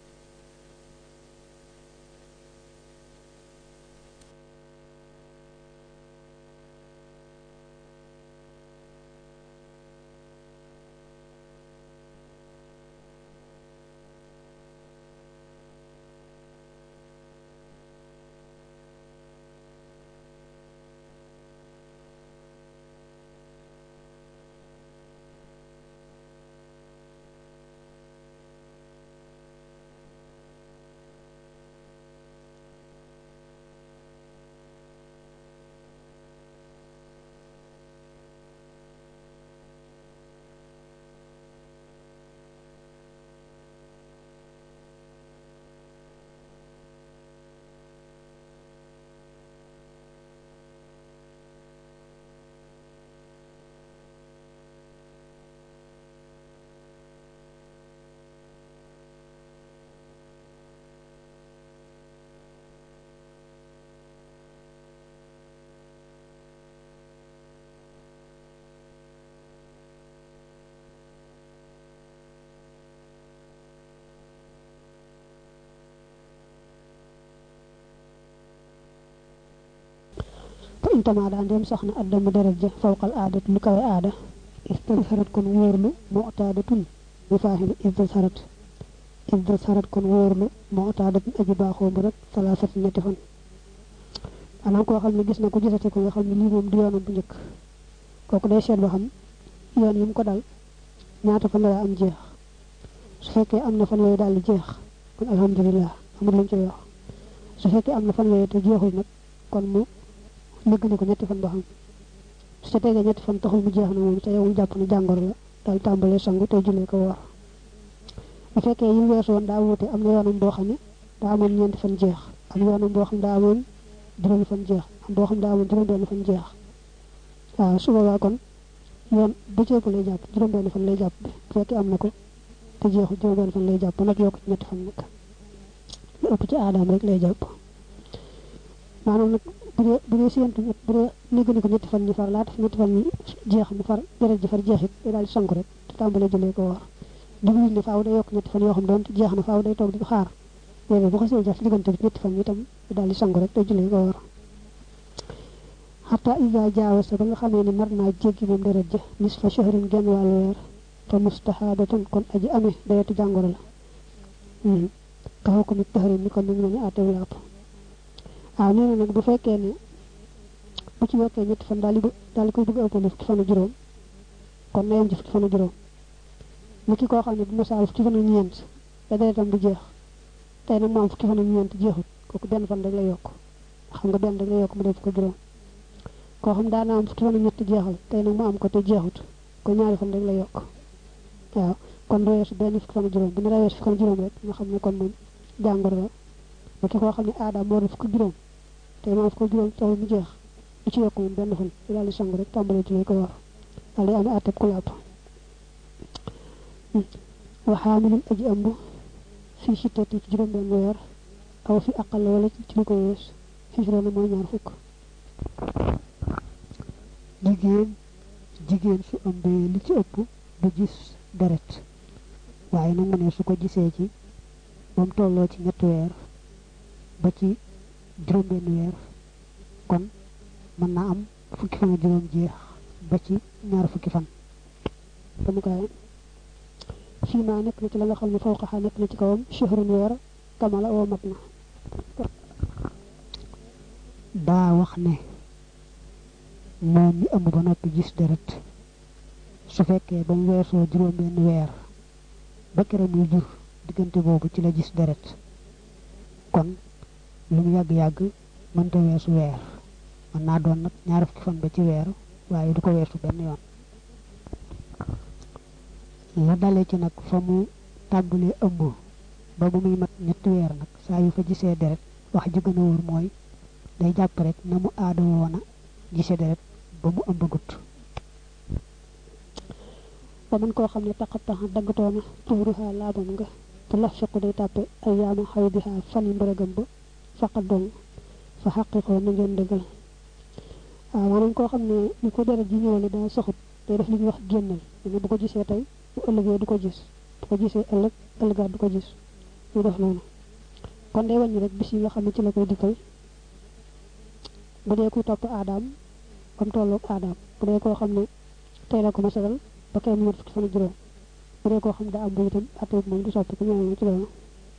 intama daan dem soxna addamu deret ja fawqal aadat lu kawe aada istasharat kon wóorlu mu'tadatun bi faaxim istasharat kon wóorlu mu'tadatun aji baaxoo bu rek salaasat ñetti fan maanaam koo xam ne gis na ko gisate ko nga xam ne lii moom du yoonam bu njëkk kooku day seet ba xam yoon yi mu ko dal ñaata fan la am jeex su fekkee am na fan yooyu daal di jeex kon alhamdulilah amul luñ ci wax su fekkee am na fan yooyu te jeexul nag kon mu nëgg na ko ñetti fan ba xam su ca tegee ñetti fan taxul mu jeex na moom te yow mu jàpp ne jàngoro la daal tàmbalee sangu te jullee ko war bu fekkee yi weesu woon daa wuute am na yoonam boo xam ne daa amoon ñeenti fan jeex am yoonam boo xam daa amoon juróomi fan jeex am boo xam daa amoon juróom-benn fan jeex waaw su boobaa kon yoon bu ci ëpp lay jàpp juróom-benn fan lay jàpp bi bu fekkee am na ko te jeexul juróom-benn fan lay jàpp nag yokk ci ñetti fan nag lu ëpp ci aadaam rek lay jàpp maanaam nag bu dee séentu bu dee néeg ni ko ñetti fan ñi far laata fi ñetti fan ñi jeex mu far deret ji far jeexit day daal di sanku rek te tàmbalee jullee ko war dugluñ ne faaw day yokk ñetti fan yoo xam doon jeex na faaw day toog di ko xaar léegi bu ko see jeex diggante bi ñetti fan yi itam daal di sangu rek te jullee ko war xataa isa jaawasa ba nga xamee ne nar naa jéggi moom deret ja nisfa shahrin genn wàllu weer te mustahaadatan kon aji amee deretu jàngoro la kaxaw ko mit taxarin ni kon ni mu ne àttewu làpp waaw nee na nag bu fekkee ne bu ci yokkee ñetti fan daal di koy bëgg a ëppale fukki fan ak juróom kon na yem ci fukki fan ak juróom ni ki koo xam ne bu masaal fukki fan ak ñeent te deretam du jeex tey nag mu am fukki fan ak ñeent jeexut kooku benn fan rek la yokk xam nga benn rek la yokk mu def ko juróom koo xam daana am fukki fan ak ñett jeexal tey nag mu am ko te jeexut ko ñaari fan rek la yokk waaw kon du weesu benn fukki fan ak juróom bu ñu rawee fukki fan ak juróom rek nga xam ne kon moom jàngoro la ba ki koo xam ne aadaam moo def fukki juróom tey mu am fukki juróom taw mu jeex lu ci yokk moom benn fan ci daal di sangu rek tàmbalee ci lay ko war daal di amee àtteb ku làpp waxaamilul aji ëmb fii sittati ci juróom benn weer aw fi aqal wala ci lu ko yees xisroona mooy ñaar fukk jigéen su ëmbee li ci ëpp du gis deret waaye nag mu ne su ko gisee ci moom tolloo ci ñetti weer ba ci juróom benn weer kon mën naa am fukki fan ak juróom jeex ba ci ñaar fukki fan dama koy fii maa nekk na ci la nga xam ne fawqaxa nekk na ci kawam shahrun weer kamala oo mat na daa wax ne moom mi ëmb ba noppi gis deret su fekkee ba mu weesoo juróom benn weer ba kere muy jur diggante boobu ci la gis deret kon lu mu yàgg-yàgg mënta weesu weer mën naa doon nag ñaar fukki fan ba ci weer waaye du ko weesu benn yoon la dale ci nag fa mu tàmbalee ëmb ba bu muy mat ñetti weer nag saa yu fa gisee deret wax ji gën a wóor mooy day jàpp rek na mu aada woona gisee deret ba mu ëmbagut ba mën koo xam ne taqataxa daggatoona tuuruha laabam nga te laf fiqu day tàppe ay yaama xaydiha fani mbërëgam ba faqat dong fa xaqiqoo na ngeen dëggal waaw maanaam koo xam ne ni ko deret ji ñëwale daa saxut day def li ñuy wax génnal ne bu ko gisee tey bu ëllëgee du ko gis bu ko gisee ëllëgaat du ko gis ñu def noonu kon day wàññi rek bis yi nga xam ne ci la koy dikkal bu dee kuy topp aadaam comme tolloog aadaam bu dee koo xam ne tey la ko masalal ba kay mu mat fukki fan ak juróom bu dee koo xam daa am bu itam atteeg moom du soppi ku ñëw ci loolu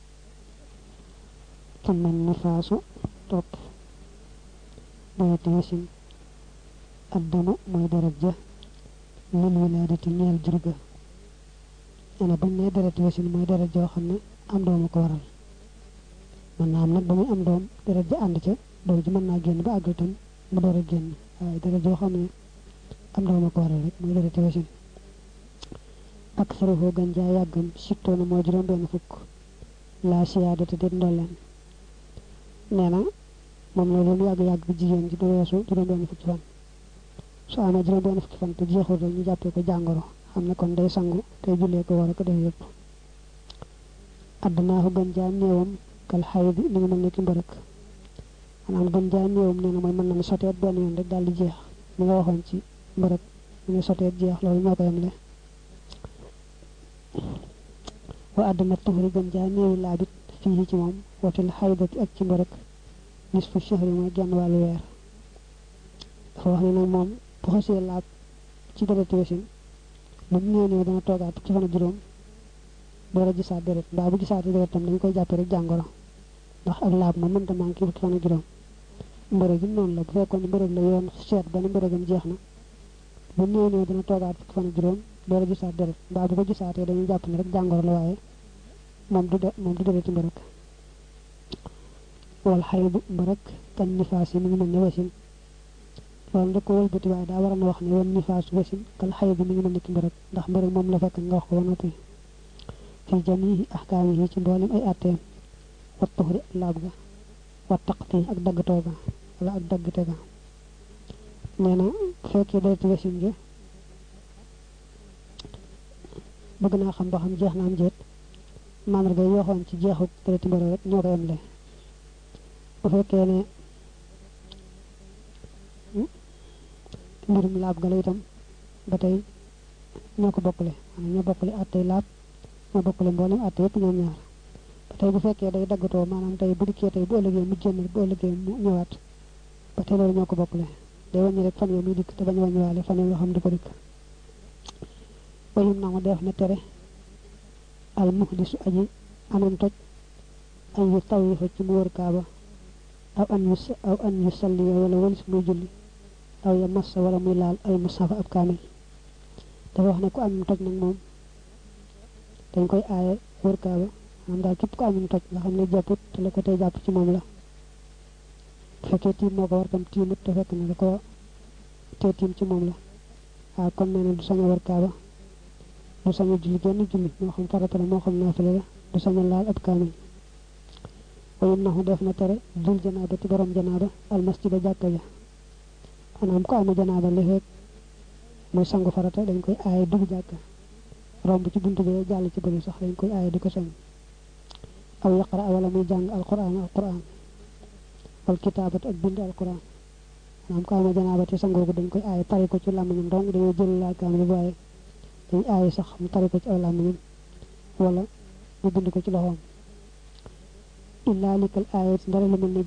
tam man na faasu topp dereti wasin addama mooy deret ja lil wilaadati ñeel jur ga ana bañ ne dereti wasin mooy deret joo xam ne am dooma ko waral mën naa am nag ba muy am doom deret ja ànd ca doom ji mën naa génn ba àgg itam mu door a génn waaye deret joo xam ne am dooma ko waral rek mooy dereti wasin ak saruxoo gën jaa yàggam sittoona mooy juróom benn fukk la siyaadata déet ndolleen nee na moom la loolu yàgg-yàgg bi jigéen ji du weesu juróom benn fukki fan su amee juróom benn fukki fan te jeexul rek ñu jàppee ko jàngoro xam ne kon day sangu tey jullee ko war a ko def yëpp addunaaxu gën jaa néewam kal xay bi li ngi mel ne ki mbërëk maanaam gën jaa néewam nee na mooy mën na ne soteet benn yoon rek daal di jeex li nga waxoon ci mbërëk mu ne soteet jeex loolu ñoo ko yemle wa àdduna tuxuri gën jaa néewi laabit fii ci moom watil xaydati ak ci mbërëk nisfu shahri mooy genn wàllu weer dafa wax ne nag moom bu xasee laab ci dereti wasin lu mu néew dana toogaat ci fan ak juróom door a gisaat deret mbaa bu gisaatee deret tam dañu koy jàppee rek jàngoro ndax ak laab moom mënta manqué fukki fan ak juróom mbërëg yi noonu la bu fekkoon mbërëg la yoon seet ba ne mbërëgam jeex na bu néew dana toogaat fukki fan ak juróom door a gisaat deret mbaa bu ko gisaatee dañuy jàpp ne rek jàngoro la waaye moom du dereti mbërëg wal xaydu mbërëg kan nifaas yi mi ngi mel ne wasin loolu da ko wëlbati waaye daa war a na wax ne woon nifaas wasin kal xaydu mi ngi mel ne ki mbërëg ndax mbërëg moom la fekk nga wax ko ba noppi fi jamihi ahkaamihi ci mboolem ay atteem wa tuxri ak laab ga wa taqti ak daggatoo ga wala ak daggate ga nee na bu fekkee dereti wasin gi bëgg naa xam ba xam jeex na am jeet mandarga yi waxoon ci jeexut dereti mbërëg rek ñoo ko yemle bu fekkee ne mbirum laab ga la itam ba tey ñoo ko bokkale maanaam ñoo bokkale attey laab ñoo bokkale mboolem atte yëpp ñoom ñaar ba tey bu fekkee day daggatoo maanaam tey bu dikkee tey bu ëllëgee mu génn bu ëllëgee mu ñëwaat ba tey loolu ñoo ko bokkale day wàññi rek fan yoo muy dikk te bañ a wàññiwaale fan yoo xam di ko dikk wayum naa ma def na tere al muhdisu aji amam toj an yu taw yi fa ci mu wër kaaba aw an yu salli wala walis muy julli aw ya massa wala muy laal ay musafa ab kaamil dafa wax ne ku am toj nag moom dañ koy aaye wër kaaba am daal képp ko amum toj nga xam ne jàpput te la ko tey jàpp ci moom la fekkee tiim moo ko war tam tiimut te fekk na la ko tey tiim ci moom la waaw kon nee na du sañ a war kaaba du sañ a julli genn julli moo xam farata la moo xam naafila la du sañ a laal ab kaamil wayum naxu def na tere dul janaaba ci borom janaaba almasjida jàkka ja maanaam ko amee janaaba li fekk muy sangu farata dañ koy aaye dugg jàkka romb ci buntu bi jàll ci bëri sax dañ koy aaye di ko sañ aw yaqra wala muy jàng alquran wal kitaabat ak bind alquran maanaam ko amee janaaba te sangoo ko dañ koy aaye tari ko ci làmmiñam donc dañoo jël laa kaamil waaye dañ aaye sax mu tari ko ci aw làmmiñam wala mu bind ko ci loxoom illaa likal aayat ndara lu mel ni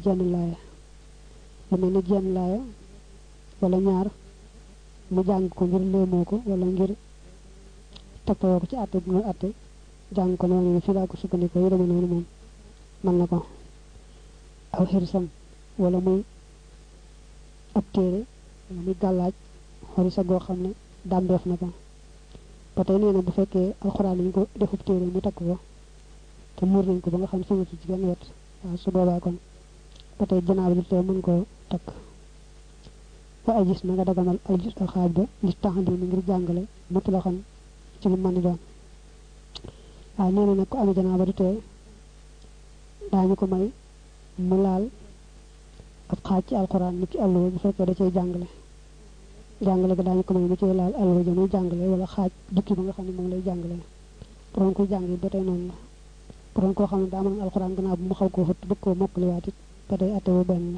jenn laaya wala ñaar mu jàng ko ngir léemoo ko wala ngir toppoo ko ci àtte bi muy àtte jàng ko noonu fi laa ko sukkandikoo yu deme noonu moom mën na ko aw xirsam wala muy ab téere wala muy gàllaaj xorisa goo xam ne dàmbeef na ko ba tey nee na bu fekkee alxuraan yi ñu ko defub téere mu takk ko te muur nañ ko ba nga xam siwatu ci genn wet waaw su boobaa kon ba tey janaaba ji tee mën koo takk wa ay gis na nga daganal ay gis al xaaj ba li tax di mi ngir jàngale matu la xam ci lu mën di doon waaw nee na nag ko amee janaaba du tee daañu ko may mu laal ab xaaj ci alxuraan ni ki alluwa bu fekkee da cay jàngale ga daañu ko may mu cay laal alluwa ja muy jàngale wala xaaj jukki ba nga xam ne moom lay jàngale pour koy jàng yi ba tey noonu la pour koo xam ne daa mën alxuraan gannaaw bu mu xaw koo fëtt bëgg koo mokkaliwaat it ba tey atte bu benn la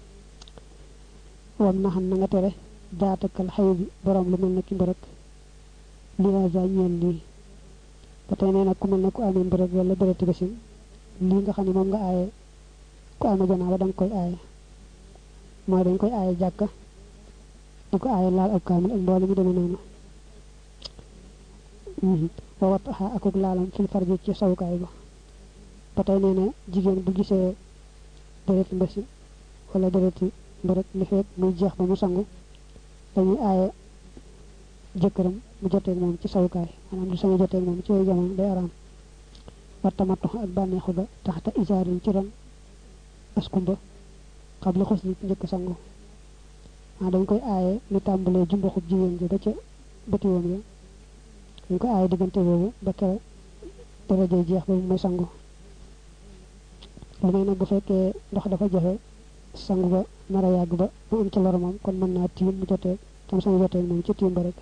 wam na xam na nga tere daatakal xayu bi borom lu mel ne ki mbërëk liasa ñeel lii ba tey nee nag ku mel ne ku amee mbërëk wala bërëti basin lii nga xam ne moom nga aaye ku amee janaaba da nga koy aaye mooy dañ koy aaye jàkka di ko aaye laal ab kaamil ak mboole mu demee noonu wa wat axaa akuk laalam fil farji ci sawukaay ba ba tey nee na jigéen bu gisee dërëti mbasi wala dërëti mbërëk li fekk muy jeex ba mu sangu dañuy aaye jëkkëram mu joteeg moom ci sawukaay maanaam du sañu joteeg moom ci yooyu jamono day araam wattamatu ak bànneexu ba taxta isaarin ci ron askumba xam la xos li njëkk sangu dañ koy aaye lu tàmbalee jumbaxub jigéen ji ba ca bëtiwoom ya dañ ko aaye diggante boobu ba kere daraje jeex ba mu may sangu lu may nag bu fekkee ndox dafa jafe sangu ba nar a yàgg ba mu am ci lor moom kon mën naa tiim mu jotee tam sama jotee moom ci tiim ba rek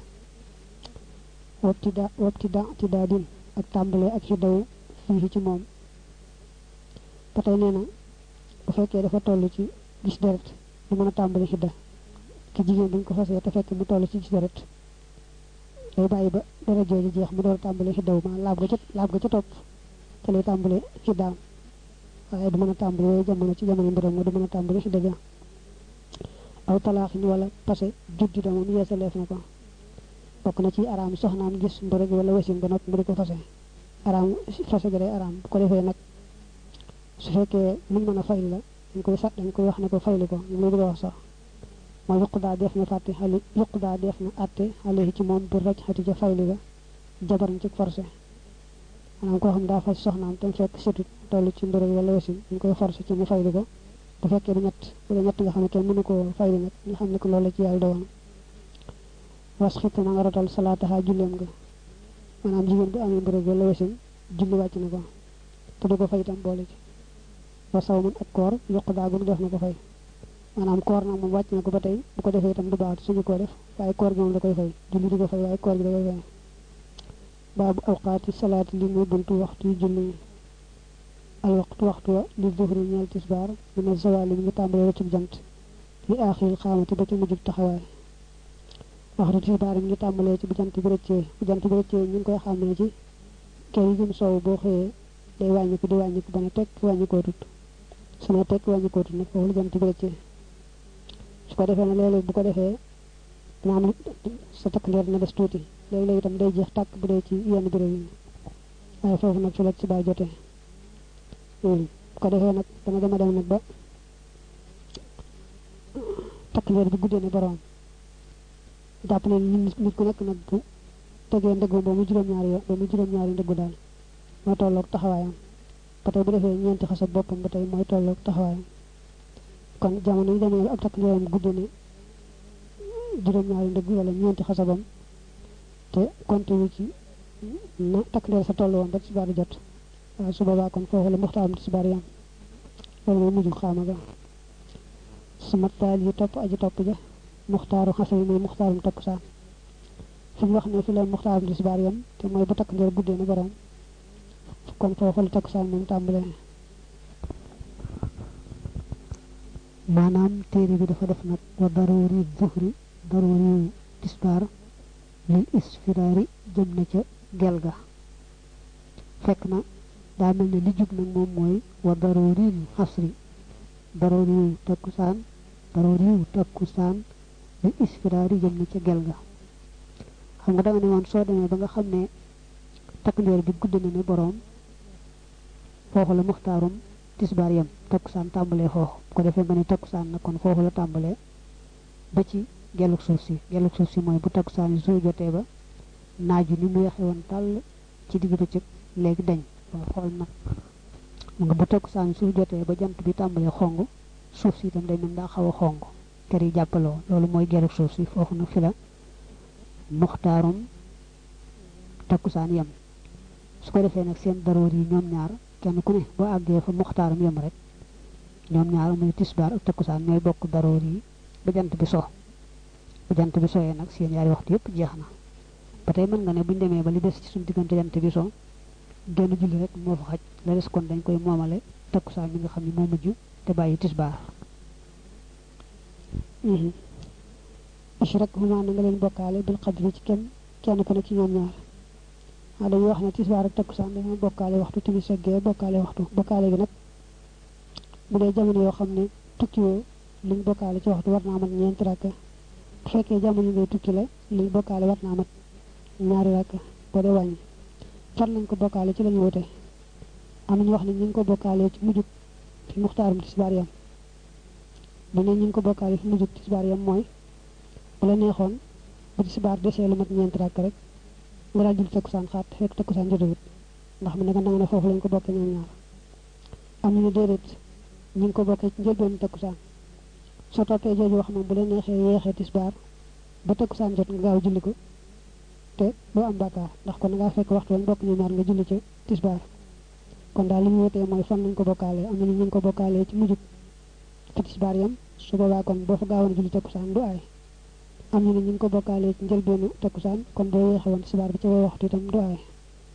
wapti daa din ak tàmbalee ak xiddaw fii ci moom ba tey nee na bu fekkee dafa toll ci gis deret du mën a tàmbali xidda ki jigéen buñ ko fasee te fekk mu toll ci gis deret day bàyyi ba deret jooju jeex mu door a tàmbali xiddaw ma laab ga ca topp te lay tàmbali xiddaam waaye du mën a tàmbali yooyu jamono ci jamono mbërëm nga du mën a tàmbali xidda ja aw talaaxin wala passé juddi da moom yeesaleef na ko bokk na ci araam soxnaam gis mbërëg wala wasin ba noppi mu di ko fase araam fase ga day araam bu ko defee nag su fekkee muñ mën a fayli la dañ koy wax ne ko fayli ko ñu lay bëgg a wax sax mooy yuq daa def na fàtte xale yuq daa def na atte xale ci moom bu raj xati ca fayli ga jabaran ci forcé maanaam koo xam daa fas soxnaam te fekk surtout toll ci mbërëg wala wasin dañ koy forcé ci mu fayli ko bu fekkee du ñett wala ñett nga xam ne kenn mënu ko fayli nag nga xam ne ko loolu la ci yàlla doon was xitt na nga rotal salaataxaa julleem nga maanaam jigéen bu amee mbërëg wala wasin julli wàcc na ko te du ko fay itam boole ci wa saw mun ak koor yokk daagun def na ko fay maanaam koor nag moom wàcc na ko ba tey bu ko defee itam du baax suñu koo def waaye koor gi moom da koy fay julli di ko fay waaye koor gi da koy fay baabu awqaati salaati li muy buntu waxtu yu julli yi al waxtu wa li zuhri ñeel tisbaar mina zawali mi ngi tàmbalee rëccub jant li aaxiril xaamati ba ci mujjub taxawaay waxtu tisbaar mi ngi tàmbalee ci bu jant bi rëccee ñu ngi koy xàmmee ci kër yi jëm soow boo xëyee day wàññiku di wàññiku ba ne tekk wàññikoo tut su ne tekk wàññikoo tut nag foofu lu jant bi rëccee su ko defee ne léeg-léeg bu ko defee dina am sa takk ndeer na des tuuti léeg-léeg itam day jeex tàkk bu dee ci yenn béréb yi waaye foofu nag fi la ci baa jotee bu ko defee nag dana dema dem nag ba takk ndeer bi guddee ne borom jàpp ne nit ku nekk nag bu tegee ndëggu ba mu juróom-ñaari ndëggu daal moo tolloog taxawaayam ba tey bu defee ñeenti xasab boppam ba tey mooy tolloog taxawaayam kon jamono yi demee ak takk ndeeram guddi ne juróom-ñaari ndëgg wala ñeenti xasabam te compte wi ci na takk ndeer sa toll woon ba tisbaar jot waaw su boobaa kon foofu la muxtaaram tisbaar yam loolu mooy mujjul xaama ga sama taal yi topp aji topp ja muxtaaru xasal mooy muxtaarum takkusaan fi mu wax ne fi la muxtaarum tisbaar yam te mooy bu takk ndeer guddee na borom kon foofu la takkusaan moom tàmbalee maanaam téere bi dafa def nag wa daruri zuhri daruri tisbaar lil isfiraari jëm na ca gel ga fekk na daa mel ne li jub nag moom mooy wa daruri xasri daruri takkusaan lil isfiraari jëm na ca gel ga xam nga da nga ne woon soo demee ba nga xam ne takk ndeer bi gudd na ne boroom foofu la muxtaarum tisbaar yam takkusaan tàmbalee foofu ko defee nga ne takkusaan nag kon foofu la tàmbalee ba ci geluk suuf si mooy bu takkusaan yi soo jotee ba naaju ni mu weexe woon tàll ci digg bëccëg léegi dañ ba xool nag mu nga bu takkusaan yi soo jotee ba jant bi tàmbalee xong suuf si itam day mel daa xaw a xong kër yi jàppaloo loolu mooy geluk suuf si foofu nag fi la muxtaarum takkusaan yam su ko defee nag seen daroor yi ñoom ñaar kenn ku ne boo àggee fa muxtaaram yam rek ñoom ñaar muy tisbaar ak takkusaan ñooy bokk daroor yi ba jant bi so bu jant bi sooyee nag seen yaari waxtu yëpp jeex na ba tey mën nga ne buñ demee ba li des ci suñu diggante jant bi so genn julli rek moo fa xaj la des kon dañ koy moomale takkusaan bi nga xam ne moo mujj te bàyyi tisbaar ashrak huma na nga leen bokkaale bil qadri ci kenn ku ne ci ñoom ñaar waaw dañuy wax ne tisbaar ak takkusaan dañoo bokkaale waxtu timis ak gee bokkaale waxtu bokkaale gi nag bu dee jamono yoo xam ne tukki woo liñ bokkaale ci waxtu war naa mat ñeenti rakka bu fekkee jamono ngay tukki la liñ bokkaale war naa mat ñaari rakka boo dee wàññi fan lañ ko bokkaale ci lañu wute am nañu wax ne ñu ngi ko bokkaale ci mujjug fi muxtaarum tisbaar yam bu ne ñu ngi ko bokkaale fi mujjug tisbaar yam mooy bu la neexoon bu tisbaar desee lu mat ñeenti rakka rek nga daal jul takkusaan xaat fekk takkusaan jotewut ndax mu ne nga nanga ne foofu lañ ko bokkee ñoom ñaar am nañu déedéet ñu ngi ko bokkee ci njëlbeenu takkusaan soo toppee jooju wax moom bu la neexee yeexee tisbaar ba takkusaan jot nga gaaw julli ko te doo am bàkkaar ndax kon ngaa fekk waxtu woon bokk ñu ñaar nga julli ci tisbaar kon daal li ñu wutee mooy fan lañ ko bokkaalee am nañu ñu ngi ko bokkaalee ci mujjug fi tisbaar yam su boobaa kon boo fa gaawoon julli takkusaan du aay am ñu ne ñu ngi ko bokkaalee ci njëlbeenu takkusaan kon boo yeexe woon tisbaar bi ci way waxtu itam du aay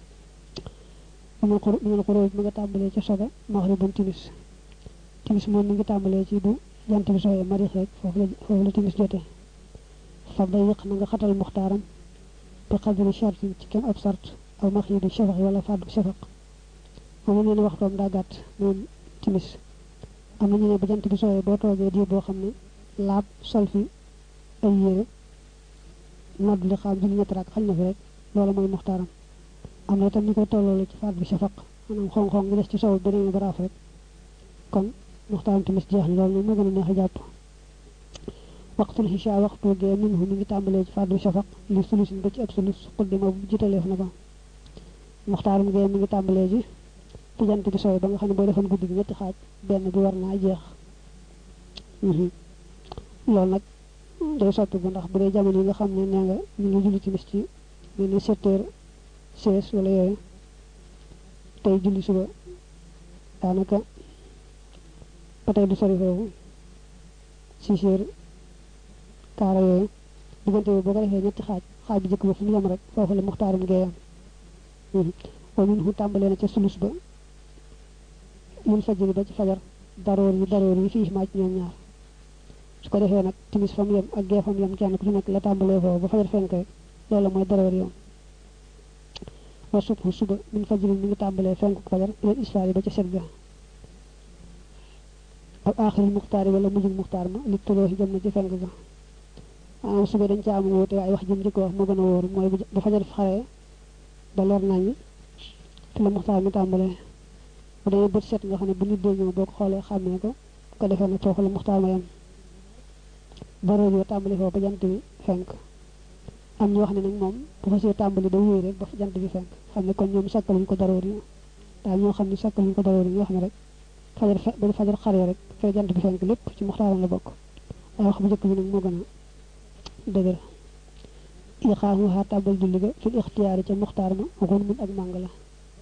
minal xuróoj mi nga tàmbalee ci soga maxribun timis moom mi ngi tàmbalee ci bu jant bi sooyee marix rek foofu la timis jotee fa dayiq na nga xatal muxtaaram bi xadri shartin ci kem ab sart aw maxiidu shafaq wala fàddu shafaq moom nee na waxtoom daa gàtt moom timis am na ñu ne ba jant bi sooyee boo toogee diir boo xam ne laab sol fi ay yére nodd li xam julli ñetti rakk xañ na fi rek loolu mooy muxtaaram am na itam ñu koy tolloole ci fàddu shafaq maanaam xong-xong ngi des ci sow beneen baraaf rek kon muxtaaram timis jeex na loolu moo gën a neex a jàpp waxtul xisha waxtu gee minhu mi ngi tàmbalee ci fàddu shafaq li sulusin ba ci ab sulus xuddima bu jitaleef na ko muxtaaram gee mi ngi tàmbalee ci fi jant bi sooy ba nga xam ne boo defoon guddi gi ñetti xaaj benn bi war naa jeex loolu nag day soppi bu ndax bu dee jamono yi nga xam ne nee nga ñu ngi julli timis ci mel ni 7h16 wala yooyu tey julli suba daanaka ba tey du sori foofu 6h yooyu diggante bi boo ko defee ñetti xaaj bi jëkk ba fu mu yem rek foofu la muxtaarum geeyam wa min hu tàmbalee na ca sulus ba mun fajiri ba ci fajar daroor yi fii maa ci ñoom ñaar su ko defee nag timis fa mu yem ak gee fa mu yem kenn ku ci nekk la tàmbalee foofu ba fajar fenk rek loolu mooy daroor yoon wa subhu suba min fajiri mi ngi tàmbalee fenk fajar ilal isfaar yi ba ca set ga ak aaxiril muxtaar yi wala mujjul muxtaar ma li tuloo ci jëm na ci fenk ga maanaam suba dañ ca am wóote waaye wax jëm njëkk wax moo gën a wóor mooy bu fajar xaree ba leer nañu fi la muxtaar mi tàmbalee bu demee bët set nga xam ne bu nit dee ñëw boo ko xoolee xàmmee ko ko defee nag foofu la muxtaar ma yem daroor yoo tàmbali foofu ba jant bi fenk am ñu wax ne nag moom bu fa see tàmbali da wéy rek ba jant bi fenk xam ne kon ñoom sakkaluñ ko daroor yi daal ñoo xam ne sàkkal ñu ko daroori ñoo xam ne rek fajar xaree rek fay jant bi fenk lépp ci muxtaaram la bokk ay wax bu njëkk bi nag moo gën a dëgër iqaamuha tàbbal julli ga fil ixtiyaari ca muxtaar ma xun mun ak màng la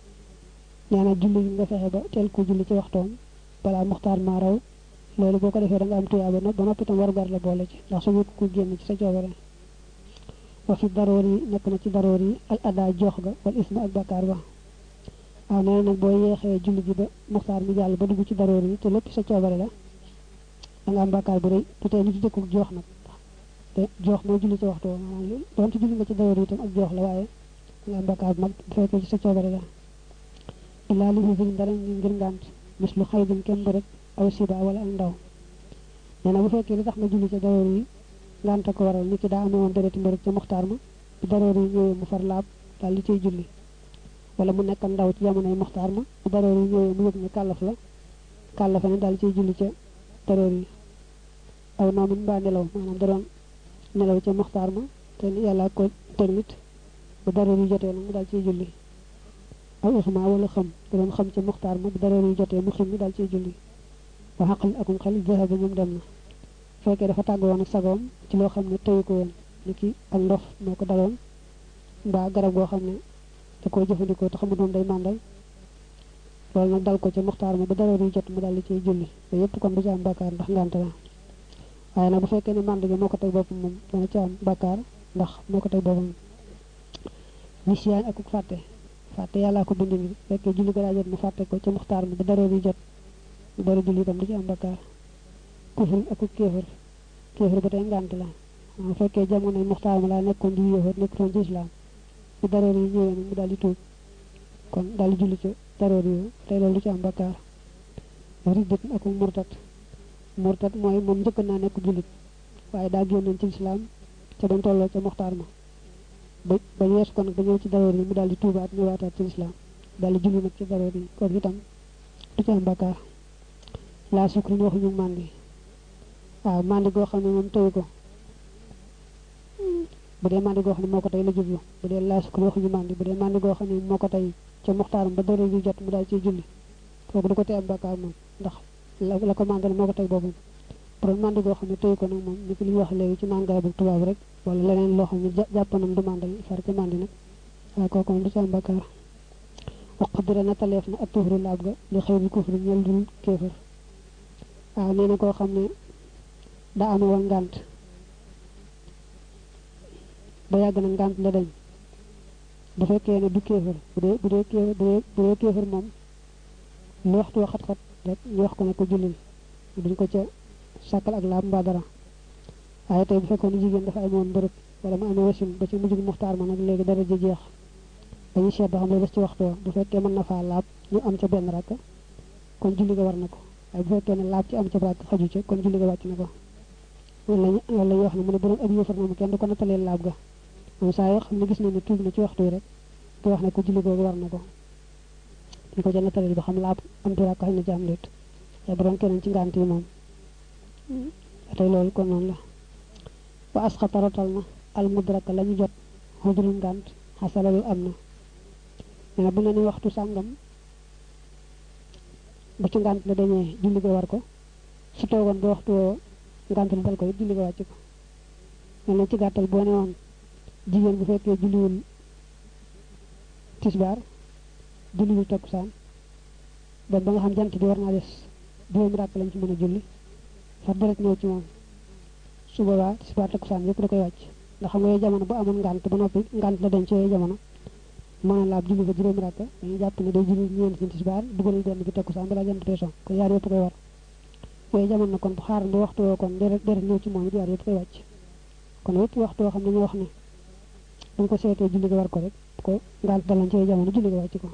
nee na julli gi nga fexe ba teel ko julli ci waxtoom balaa muxtaar ma raw loolu boo ko defee da nga am tuyaaba ba noppi tam warugar la boole ci ndax suñu ko génn ci sa coobare wa fi daroor yi nekk na ci daroor yi al ada jox ga wal isma ak bakkaar ba waaw nee na nag boo yeexee julli gi ba muxtaar mi jàll ba dugg ci daroor yi te lépp sa coobare la da nga am bakkaar bu rëy te tey li ci jëkkuk jox nag te jox mooy julli ci waxtu maanaam doonte julli nga ci daroor yi itam ak jox la waaye da nga am bakkaar bu mag bu fekkee ci sa coobare la illaa li fi dara ngir ngànt mis lu xëy din kenn rek aw siba wala ak ndaw nee na bu fekkee li tax nga julli ca daroor yi ngànta ko waral nit ki daa amee woon dereti mbërëg ca muxtaar ma bu daroor yi ñëwee mu far laab daal li cay julli wala mu nekk ndaw ci jamonoy muxtaar ma bu daroor yi ñëwee mu yëg ne kàllafa ne daal ciy julli ca daroor yi aw noomin mbaa nelaw maanaam da doon nelaw ca muxtaar ma te yàlla ko teg nit bu daroor yi jotee nag mu daal ciy julli aw ixma wala xam da doon xam ca muxtaar ma bu daroor yi jotee mu xim mi daal ciy julli wa xaqal akum xel zahaba ñoom dem na fekkee dafa tàggoon ak sagoom ci loo xam ne tëyu ko woon ni ki ak ndof moo ko daloon mbaa garab goo xam ne da koo jëfandikoo te xamul moom day màndal loolu nag dal ko ca muxtaar ma ba daroor yi jot mu daal di ciy julli te yépp kon du ci am bàkkaar ndax ngànt la waaye nag bu fekkee ne mànd gi moo ko teg boppam moom dana ci am bàkkaar ndax moo ko teg boppam nisiyaan ak fàtte yàllaa ko bind ni fekkee julli ga daa jot mu fàtte ko ca muxtaar ma ba daroor yi jot mu door a julli itam du ci am bàkkaar kufrin ak kéefër ba tey ngànt la bu fekkee jamonoy muxtaar ma laa nekkoon di yéexoot nekkoon ci islam bu daroor yi ñëwee nag mu daal di tuub kon daal di julli ca daroor yi tey loolu du ci am bakkaar riddat ak murtat mooy moom njëkk naa nekk jullit waaye daa génnoon ci islam ca bañ tolloo ca muxtaar ma ba yeesu ko nag ba ñëw ci daroor yi mu daal di tuubaat ñëwaataat ci islam daal di julli nag ci daroor yi kon itam du ci am bakkaar laa sukrin waxuñu màndi waaw màndi goo xam ne moom tëyu ko bu dee màndi goo xam ne moo ko tey la jublu bu dee laa sukrin waxuñu màndi bu dee màndi goo xam ne moo ko tey ca muxtaaram ba daroor yi jot mu daal ciy julli kooku du ko tee am bakkaar moom ndax la ko màndal moo ko tey boppam pour màndi goo xam ne tëyu ko nag moom ni ki li ñu wax léegi ci naan garabu tubaab rek wala leneen loo xam ne jàppanam du màndal far ca màndi nag waaye kooku moom du ci am bakkaar wax dira na taleef na ak tuufru laab ga li xëy bi kufri ñel dul kéefër waaw nee na koo xam ne daa amee woon ngànt ba yàgg na ngànt la dañ bu fekkee ne du kéefër bu dee kéefër moom lu waxtu wa xat-xat rek ñu wax ko ne ko jullil duñ ko ca sàkkal ak laab mbaa dara waaye tey bu fekkoon ne jigéen dafa amoon mbërëb wala mu amee wasin ba ci mujjug muxtaar ma nag léegi dara ji jeex dañuy seet ba xam ne des ci waxtu wa bu fekkee mën na faa laab ñu am ca benn rakk kon julli ga war na ko waaye bu fekkee ne laab ci am ca rakk xaju ca kon julli ga wàcc na ko loolu la ñuy wax ne mu ne bu doon ab yëfar moom kenn du ko nattalee laab ga moom saa yoo xam ne gis nañ ne tuub na ci waxtu yi rek te wax ne ko julli googu war na ko ñu ko ca nattalee ba xam laab am ci rakk xaj na ci am léet waaye bu doon keneen ci ngànt yi moom tey loolu kon noonu la wa asxata rotal na al mudraka la ñu jot xudrul ngànt xasala lu am na mais bu ne ni waxtu sàngam bu ci ngànt la dañee julli ga war ko su toogoon ba waxtu woo ngànt la dal ko it julli ga wàcc ko mel na ci gàttal boo ne woon jigéen bu fekkee julliwul tisbaar julliwul takkusaan ba nga xam jant bi war naa des juróomi ràkk lañ ci mën a julli far deret ñëw ci moom su boobaa tisbaar takkusaan yëpp da koy wàcc ndax xam nga yooyu jamono bu amoon ngànt ba noppi ngànt la dem ci yooyu jamono mën a laab julli fa juróomi ràkk dañuy jàpp ne day julli ñeent ci tisbaar dugalal benn bi takkusaan balaa jant bee so ko yaar yëpp koy war yooyu jamono kon bu xaaral ba waxtu woo kon deret ñëw ci moom it yaar yëpp koy wàcc kon yëpp waxtu woo xam ne ñu wax ne dañ ko seetee julli ga war ko rek ko ngànt dalan ci yooyu jamono julli ga wàcc ko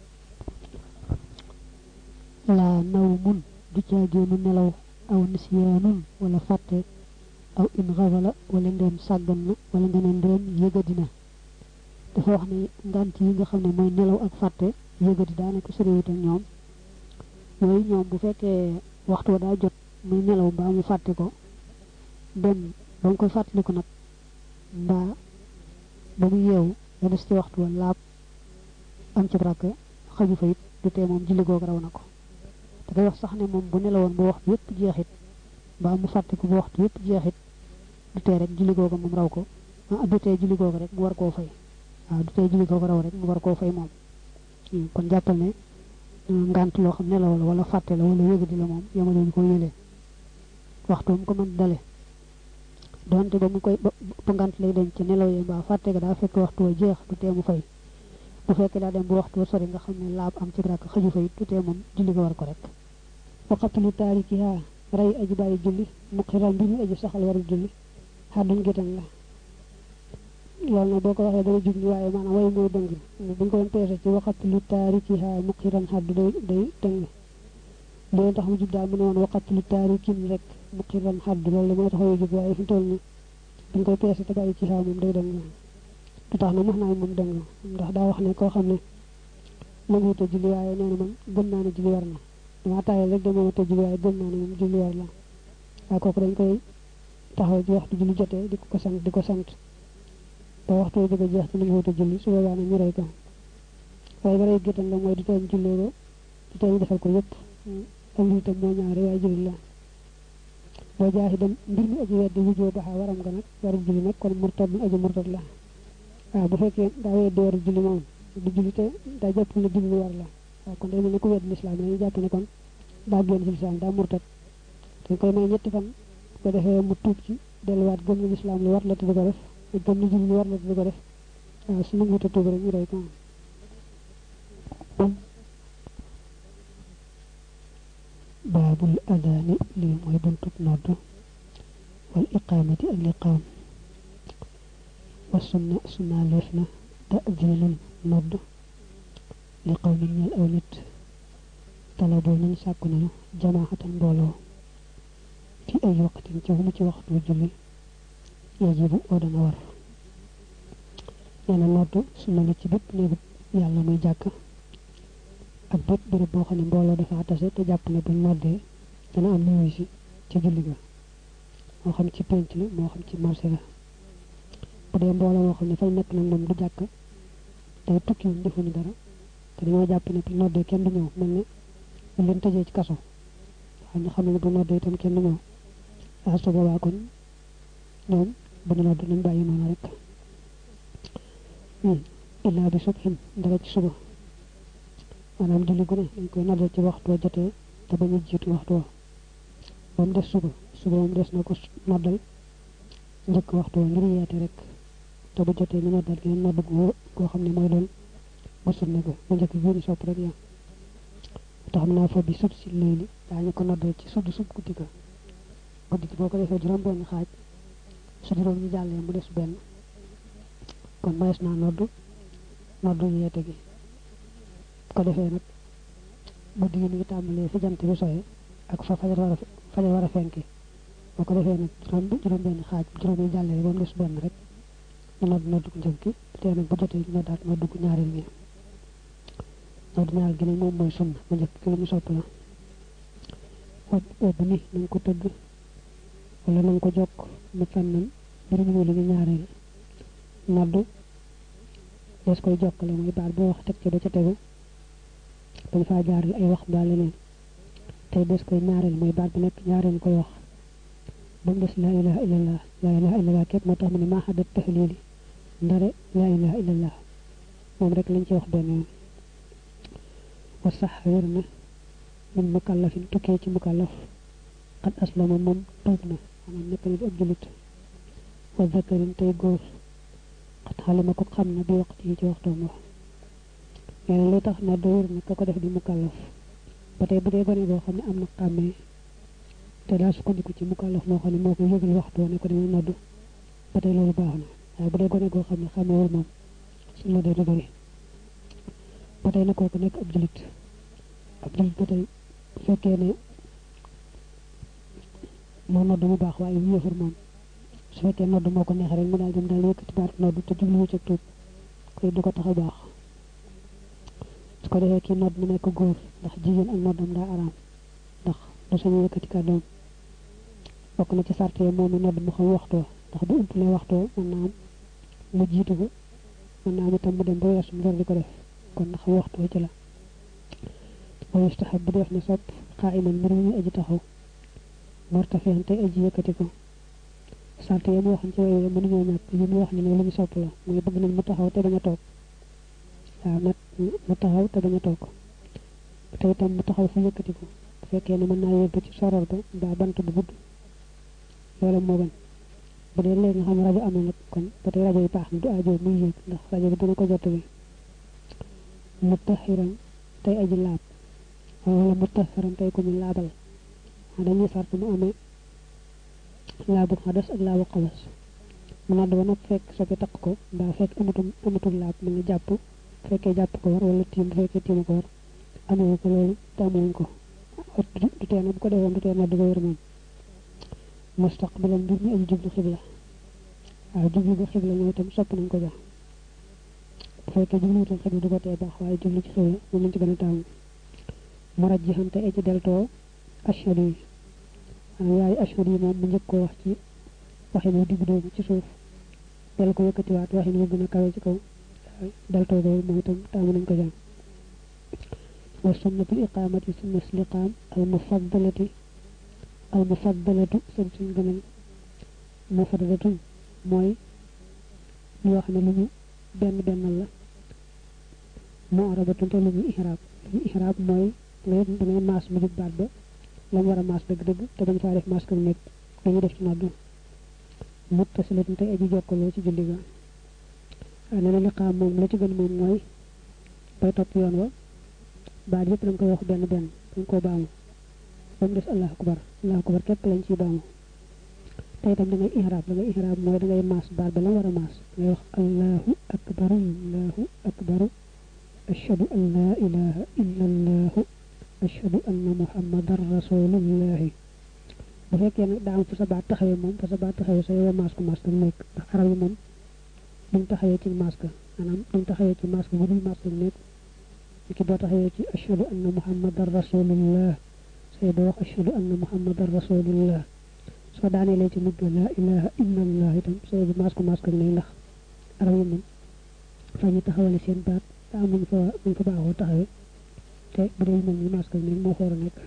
laa naw mun du caagéenu nelaw aw nisyaanun wala fàtte aw in xafala wala ndeem sàggan na wala nga ne ndeem yëgadina dafa wax ne ngànt yi nga xam ne mooy nelaw ak fàtte yëgadi daanaka soriwut ak ñoom yooyu ñoom bu fekkee waxtu wa daa jot muy nelaw mbaa mu fàtte ko dem ba mu koy fàttaliku nag mbaa ba mu yeewu la des ci waxtu wa laab am ci rakk xaju fa it du tee moom julli googu raw na ko da koy wax sax ne moom bu nelawoon bu waxtu yépp jeexit ba mu fàttiku bu waxtu yépp jeexit du tee rek julli googu moom raw ko du tee julli googu rek mu war koo fay waaw du tee julli googu raw rek mu war koo fay moom kon jàppal ne ngant loo xam nelaw la wala fàtte la wala yëgadi la moom yamaluñ ko yëlee waxtu mu ko mën dale donte ba mu koy ba ngant lay dem ci nelaw yi mbaa fàtte ga daa fekk waxtu wa jeex du tee mu fay bu fekkee daa dem bu waxtu wa sori nga xam ne laab am ci rakk xëju fay du tee moom julli ga war ko rek waqatulu taarikiha rey aji bàyyi julli mu xiral mbir mi aji saxal waru julli xaddun gétan la loolu nag boo ko waxee dana jublu waaye maanaam way mooy dëng buñ ko doon peese ci waqatulu taarikiha mu xiran xaddu day dëng loolu tax mu jub daal mu ne woon waqatulu taarikin rek mu xiran xaddu loolu moo tax way jub waaye fi toll ni buñ koy peese te bàyyi ci xaa moom day dëng du tax na max naa moom dëng ndax daa wax ne koo xam ne nanguwut a julli waaye nee na man gëm naa ne julli war na dama tayal rek dama te julli waaye gëm naa ne moom julli war la waaye kooku dañ koy taxaw ci waxtu julli jotee di ko sant ba waxtu wi bëgg a jeex te nanguwut a julli su boobaa nag ñu rey ko waaye ba rey géttan la mooy du tee jullee ko du tee ñu defal ko yëpp ak lii tam moo ñaare waaye julli la boo jaaxi dem mbir mi aji weddi wujjoo baxaa waram nga nag waru julli nag kon murtad aji murtad la waaw bu fekkee daa weddi waru julli moom du julli te daa jàpp ne julli war la waaw kon day mel ne ku weddi lislaam dañuy jàpp ne kon daa génn ci lislaam daa murtad dañ koy may ñetti fan bu ko defee mu tuub ci delluwaat gëm ne lislaam lu war la te du ko def gëm ne julli lu war la te du ko def waaw su nanguwut a tuub rek ñu rey ko baabul adaani lii mooy buntub nodd wal iqaamati ak liqaam wa sunna leef na ta'dinul nodd li qawmin ñeel aw nit talaboo nañ sàkku nañu jamaahatan mbooloo fi ay waqtin ci mu ci waxtu julli yajibu oo dana war nee na nodd sunna la ci bépp néegu yàlla muy jàkk ak bépp béréb boo xam ne mbooloo dafa tase te jàpp ne buñ noddee dana am ñuy si ci julli ga moo xam ci penc la moo xam ci marché la bu dee mbooloo moo xam ne fay nekk nag moom du jàkk day tukki wuñ defuñu dara te dañoo jàpp ne bu noddee kenn du ñëw mel ne ñu leen tëjee ci kaso xam ne xam ne bu noddee itam kenn du ñëw waaw su boobaa kon ñoom bu ñu nodd nañ bàyyi noonu rek illaa bi subhin dara ci suba maanaam julli gu ne dañ koy noddal ci waxtu wa jotee te bañ a jiitu waxtu wa ba mu des suba moom des na ko noddal njëkk waxtu wa ngir yeete rek te bu jotee ñu noddal geneen nodd koo xam ne mooy doon ba sunna ga ba njëkk gi ñu sopp rek yaa tax xam naa fa bi sut si léegi daañu ko noddal ci sudd sub guddi ga guddi gi boo ko defee juróom benn xaaj su juróom ñu jàllee mu des benn kon mayees naa noddu yeete gi ko defee nag guddi gi ñu ngi tàmbalee fi jant bi soye ak fa fajar war a fenki boo ko defee nag juróom benn xaaj juróom yi jàllee ba mu des benn rek ñu noddu gu njëkk gi te nag bu jotee ñu noddaat noddu gu ñaareel gi noddu ñaareel gi nag moom mooy sunna bu njëkk gi lu ñu sopp la wobb ni na nga ko tëgg wala na nga ko jokk mu fennan bari ñu li ñu ñaareel noddu des koy jokkale mooy baat boo wax teg ci ba ca tegu dañ faa jaarale ay wax mbaa leneen tey des koy ñaareel mooy baat bu nekk ñaareel koy wax ba mu des laa ilaha illallah laa ilaha illallah képp moo tax mu ne maa xadat tahlili ndare laa ilaha illallah moom rek lañ ci wax benn yoon wa sax wér na min mukallafin tukkee ci mukallaf xat aslama moom tuub na maanaam nekk na di ab julit wa zakarin tey góor xat xalima ko xam na bi waxtu yi ci waxtoom wax nee na li tax na do wér na ka ko def di mukallaf ba tey bu dee gone boo xam ne am na xàmmee te daa sukkandiku ci mukallaf moo xam ne moo ko yëgal waxtu ne ko dama noddu ba tey loolu baax na waaye bu dee gone goo xam ne xàmmeewul moom suñu la dee du bëri ba tey na kooku nekk ab julit ba tey bu fekkee ne moo noddu mu baax waaye mu yëfur moom su fekkee noddu moo ko neex rek mu daal dem daal yëkkati baat noddu te jubluwu ci tuub koy du ko tax a baax su ko defee kii nodd na nekk góor ndax jigéen ak noddam daa araam ndax du sañu yëkkati kàddoom bokk na ci sarte moom mi nodd mu xam waxtoo ndax du umpale waxtoo mën naa am mu jiitu ko mën naa am itam mu dem ba weesu mu door di ko def kon ndax waxtoo ci la wa yustahab bu def na sopp qa'iman mbir mu aji taxaw mortafiyan tay aji yëkkati ko sante yi mu wax ci yooyu mënu ñoo ñàkk yi mu wax ni lu ñu sopp la muy bëgg nañ mu taxaw te baña toog waaw nag mu taxaw te baña toog te itam mu taxaw fu yëkkati ko bu fekkee ne mën naa yóbbu ci soror ba mbaa bant bu gudd loolu moo gën bu dee léegi nga xam rajo am na nag kon ba tey rajo yi baax na du aajo muy yéeg ndax rajo bi dina ko jottali mutahiran tey aji laab wala mutahiran tey ku ñu laabal dañuy sart mu amee laabu xadas ak laabu xalas mu nadd ba nag fekk soppi takk ko mbaa fekk amatul laab mu ngi jàpp fekkee jàpp ko war wala tiim bu fekkee tiima ko war amee ko loolu te amuñ ko du tee na bu ko defoon du tee nadd ko wér moom mustaqbilan mbir mi aji jublu xibla waaw jublu ba xibla ñoom itam sopp nañ ko jox bu fekkee jublu wutal xibla du ko tee baax waaye jublu ci xibla moom lañ ci gën a taamu murajjihan te aji deltoo ashhadu yi yaay ashhadu yi moom mu njëkk koo wax ci waxin wu digg doomu ci suuf del ko yëkkatiwaat waxin wu gën a kawe ci kaw deltoo boobu moom itam taamu nañ ko jox wa sunnatul iqamati sunna liqaam al mufaddalatu seen suñ gënal mufaddalatu mooy yoo xam ne lu ñu bennal la mu'arabatun te lu ñu ihraab mooy dangay maas mu jub baat ba la mu war a maas dëgg-dëgg te bañ faa def maas kam nekk dañuy def ci noddu muttasilatun tey aji jokkaloo ci julli ga ne na liqaam moom la ci gën moom mooy bay topp yoon wa baat yëpp dañ koy wax benn dañ koo baamu ba mu des allahu akbar képp lañ ciy baamu te itam da ngay ihraab mooy da ngay maas baat ba la war a maas ngay wax allahu akbar ashhadu an la ilaha illa allah ashhadu anna muhammadan rasulullahi bu fekkee nag daa am fu sa baat taxawee moom fa sa baat taxawee sa yow maas ko nekk ndax arab yi moom duñ taxawee ci maas ka maanaam duñ taxawee ci maas ka bu dul maas ka nekk ki boo taxawee ci ashhadu anna muhammadan rasulullah say doo wax ashhadu anna muhammadan rasulullah soo daaneelee ci mujj la ilaha illa allah itam say bi maas ko ne ndax arab yi moom fa ñu taxawale seen baat daa am muñ fa baaxoo taxawee te bu dee mel ni maas ko ne moo xoor a nekk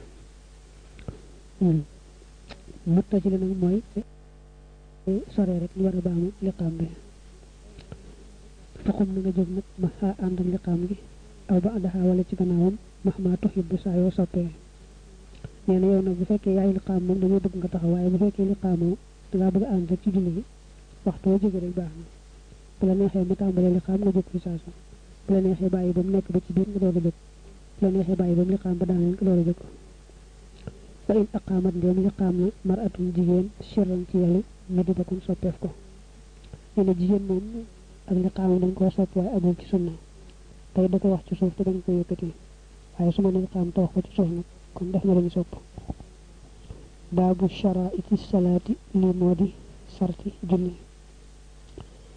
mutta ci li nag mooy sore rek ñu war a baamu liqaam bi faqum na nga jóg nag ma xaa ànd ak liqaam gi aw ba daxaa wala ci gannaawam max maa tuhibbu saa yoo soppee nee na yow nag bu fekkee yaay liqaam moom dañoo bëgg nga taxaw waaye bu fekkee liqaamoo dangaa bëgg a ànd rek ci julli gi waxtu woo jóge rek baax na bu la neexee mu tàmbalee liqaam nga jóg fi saasa bu la neexee bàyyi ba mu nekk ba ci biir nga doog a jóg bu la neexee bàyyi ba mu liqaam ba daaneel nga doog a jóg fa in aqaamat ndéem liqaam na maratun jigéen sirran ci yàlla ñu di ba kon soppeef ko nee na jigéen moom ak liqaam dañ koo sopp waaye agul ci sunna tey da ko wax ci suuf te dañ ko yëkkati waaye su ma ne liqaam te wax ko ci suuf nag kon def na lañu sopp baabu sharaa'iti salaati lii moo di sarti julli